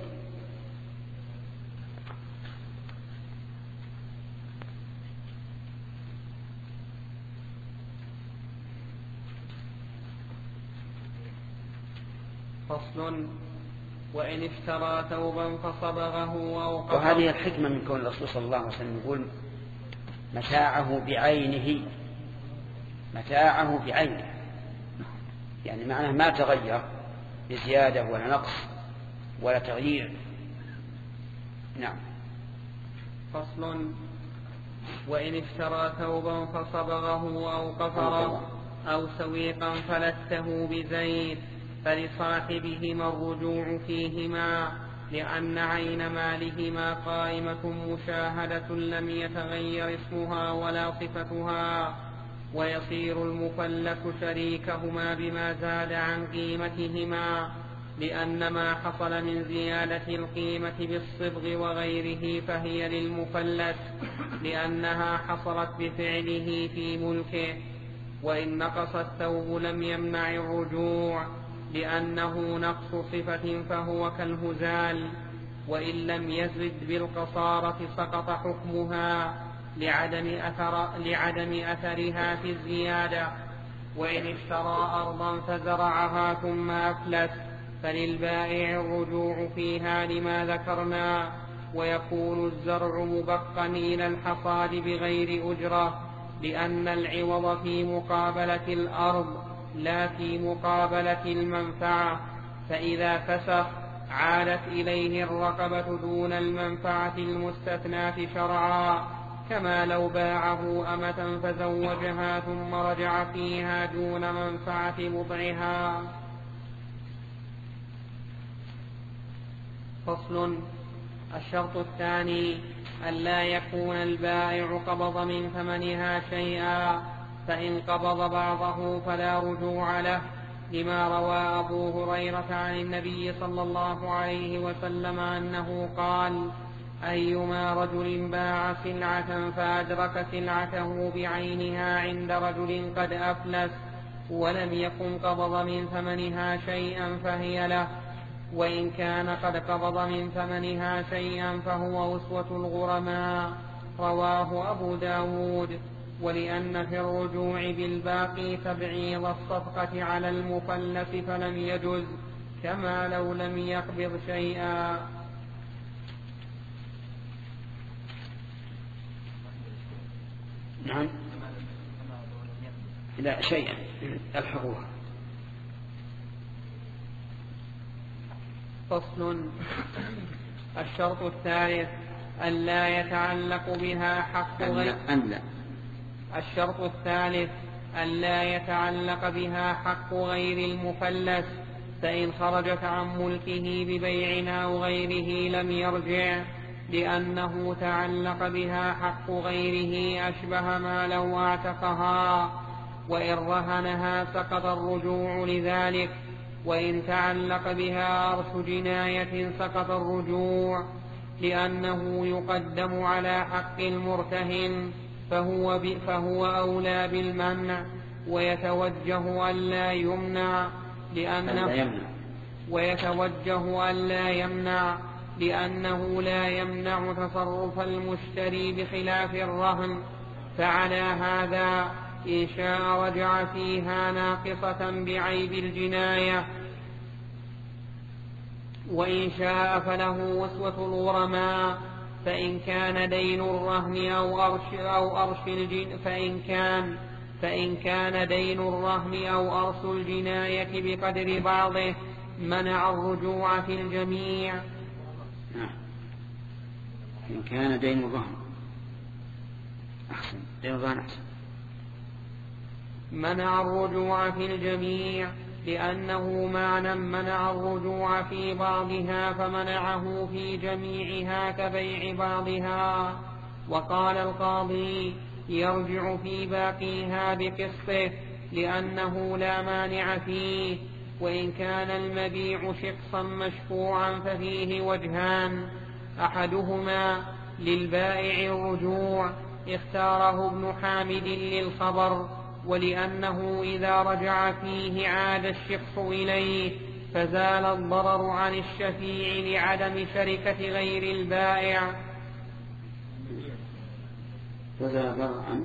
S1: فصل. وإن اشترى ثوبا فصبغه أو قطع.
S2: وهذه الحكمة من كون الرسول صلى الله عليه وسلم يقول متاعه بعينه، متاعه بعينه يعني معناه ما تغير بزيادة ولا نقص ولا تغيير. نعم.
S1: فصل. وإن اشترى ثوبا فصبغه أو قطر أو سويقا فلته بزيت فلصاحبهما الرجوع فيهما لأن عين مالهما قائمة مشاهدة لم يتغير اسمها ولا صفتها، ويصير المفلس شريكهما بما زاد عن قيمتهما لأن ما حصل من زيادة القيمة بالصبغ وغيره فهي للمفلس لأنها حصلت بفعله في ملكه. وإن نقص الثوب لم يمنع الرجوع لأنه نقص صفة فهو كالهزال، وإن لم يزد بالقصارة سقط حكمها لعدم, أثر لعدم أثرها في الزيادة. وإن اشترى أرضا فزرعها ثم أفلس فللبائع الرجوع فيها لما ذكرنا، ويكون الزرع مبقا إلى الحصاد بغير أجرة لأن العوض في مقابلة الأرض لا في مقابلة المنفعة، فإذا فسخ عادت إليه الرقبة دون المنفعة المستثناة شرعا، كما لو باعه أمة فزوجها ثم رجع فيها دون منفعة مضعها. فصل. الشرط الثاني ألا يكون البائع قبض من ثمنها شيئا، فإن قبض بعضه فلا رجوع له لما روى أبو هريرة عن النبي صلى الله عليه وسلم أنه قال: أيما رجل باع سلعة فأدرك سلعته بعينها عند رجل قد أفلس ولم يكن قبض من ثمنها شيئا فهي له، وإن كان قد قبض من ثمنها شيئا فهو أسوة الغرماء. رواه أبو داود. ولأن في الرجوع بالباقي تبعيض الصفقة على المفلس فلم يجز كما لو لم يقبض شيئا.
S2: نعم. لا شيئا الحقوق.
S1: فصل. الشرط الثالث ألا يتعلق بها حق غير
S2: ألا
S1: الشرط الثالث ألا يتعلق بها حق غير المفلس، فإن خرجت عن ملكه ببيع أو غيره لم يرجع لأنه تعلق بها حق غيره أشبه ما لو اعتقها، وإن رهنها سقط الرجوع لذلك، وإن تعلق بها أرث جناية سقط الرجوع لأنه يقدم على حق المرتهن فهو, فهو أولى بالمنع، ويتوجه ألا يمنع لأنه ويتوجه ألا يمنع لأنه لا يمنع تصرف المشتري بخلاف الرهن. فعلى هذا إن شاء رجع فيها ناقصة بعيب الجناية، وإن شاء فله وسوة الغرماء. فإن كان دين الرهن أو أرش أو أرش الجن فإن كان فإن كان دين الرهن أو أرش الجناية بقدر بعضه منع الرجوع في الجميع.
S2: نعم. إن كان دين الرهن أحسن دين الرهن أحسن
S1: منع الرجوع في الجميع، لأنه معنى منع الرجوع في بعضها فمنعه في جميعها كبيع بعضها. وقال القاضي يرجع في باقيها بقسطه لأنه لا مانع فيه. وإن كان المبيع شخصا مشفوعا ففيه وجهان، أحدهما للبائع الرجوع اختاره ابن حامد للخبر، ولأنه إذا رجع فيه عاد الشخص إليه فزال الضرر عن الشفيع لعدم شركة غير البائع.
S2: فزال الضرر عن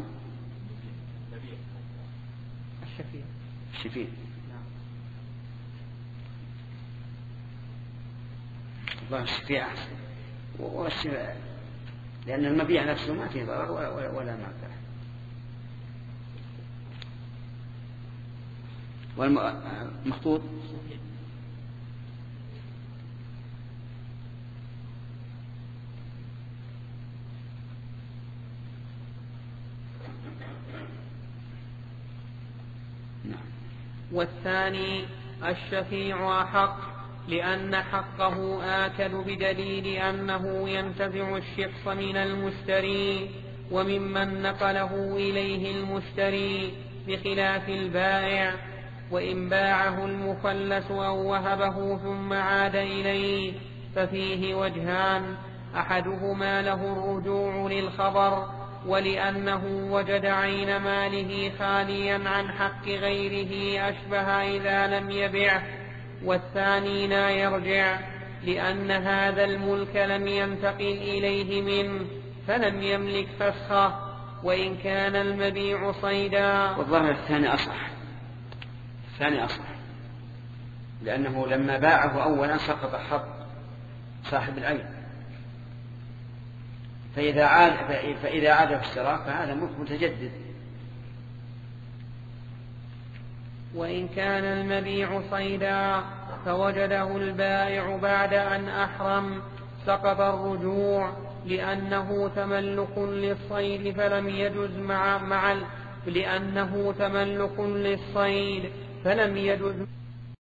S1: الشفيع
S2: الشفيع الله الشفيع والشفيع، لأن المبيع نفسه ما فيه ضرر ولا منفعة. والمخطوط
S1: والثاني الشفيع أحق، لأن حقه آكد بدليل أنه ينتزع الشخص من المشتري وممن نقله إليه المشتري بخلاف البائع. وإن باعه المفلس أو وهبه ثم عاد إليه ففيه وجهان، أحدهما له الرجوع للخبر ولأنه وجد عين ماله خاليا عن حق غيره أشبه إذا لم يبعه، والثاني لا يرجع لأن هذا الملك لم ينتقل إليه منه فلم يملك فسخه. وإن كان المبيع صيدا،
S2: والظاهر الثاني أصح الثاني أصح لأنه لما باعه أولا سقط حق صاحب العين، فإذا عاد فإذا عاد في الشراء فهذا ملك متجدد.
S1: وإن كان المبيع صيدا فوجده البائع بعد أن أحرم سقط الرجوع، لأنه تملك للصيد فلم يجز مع, مع لأنه تملك للصيد فلم يجز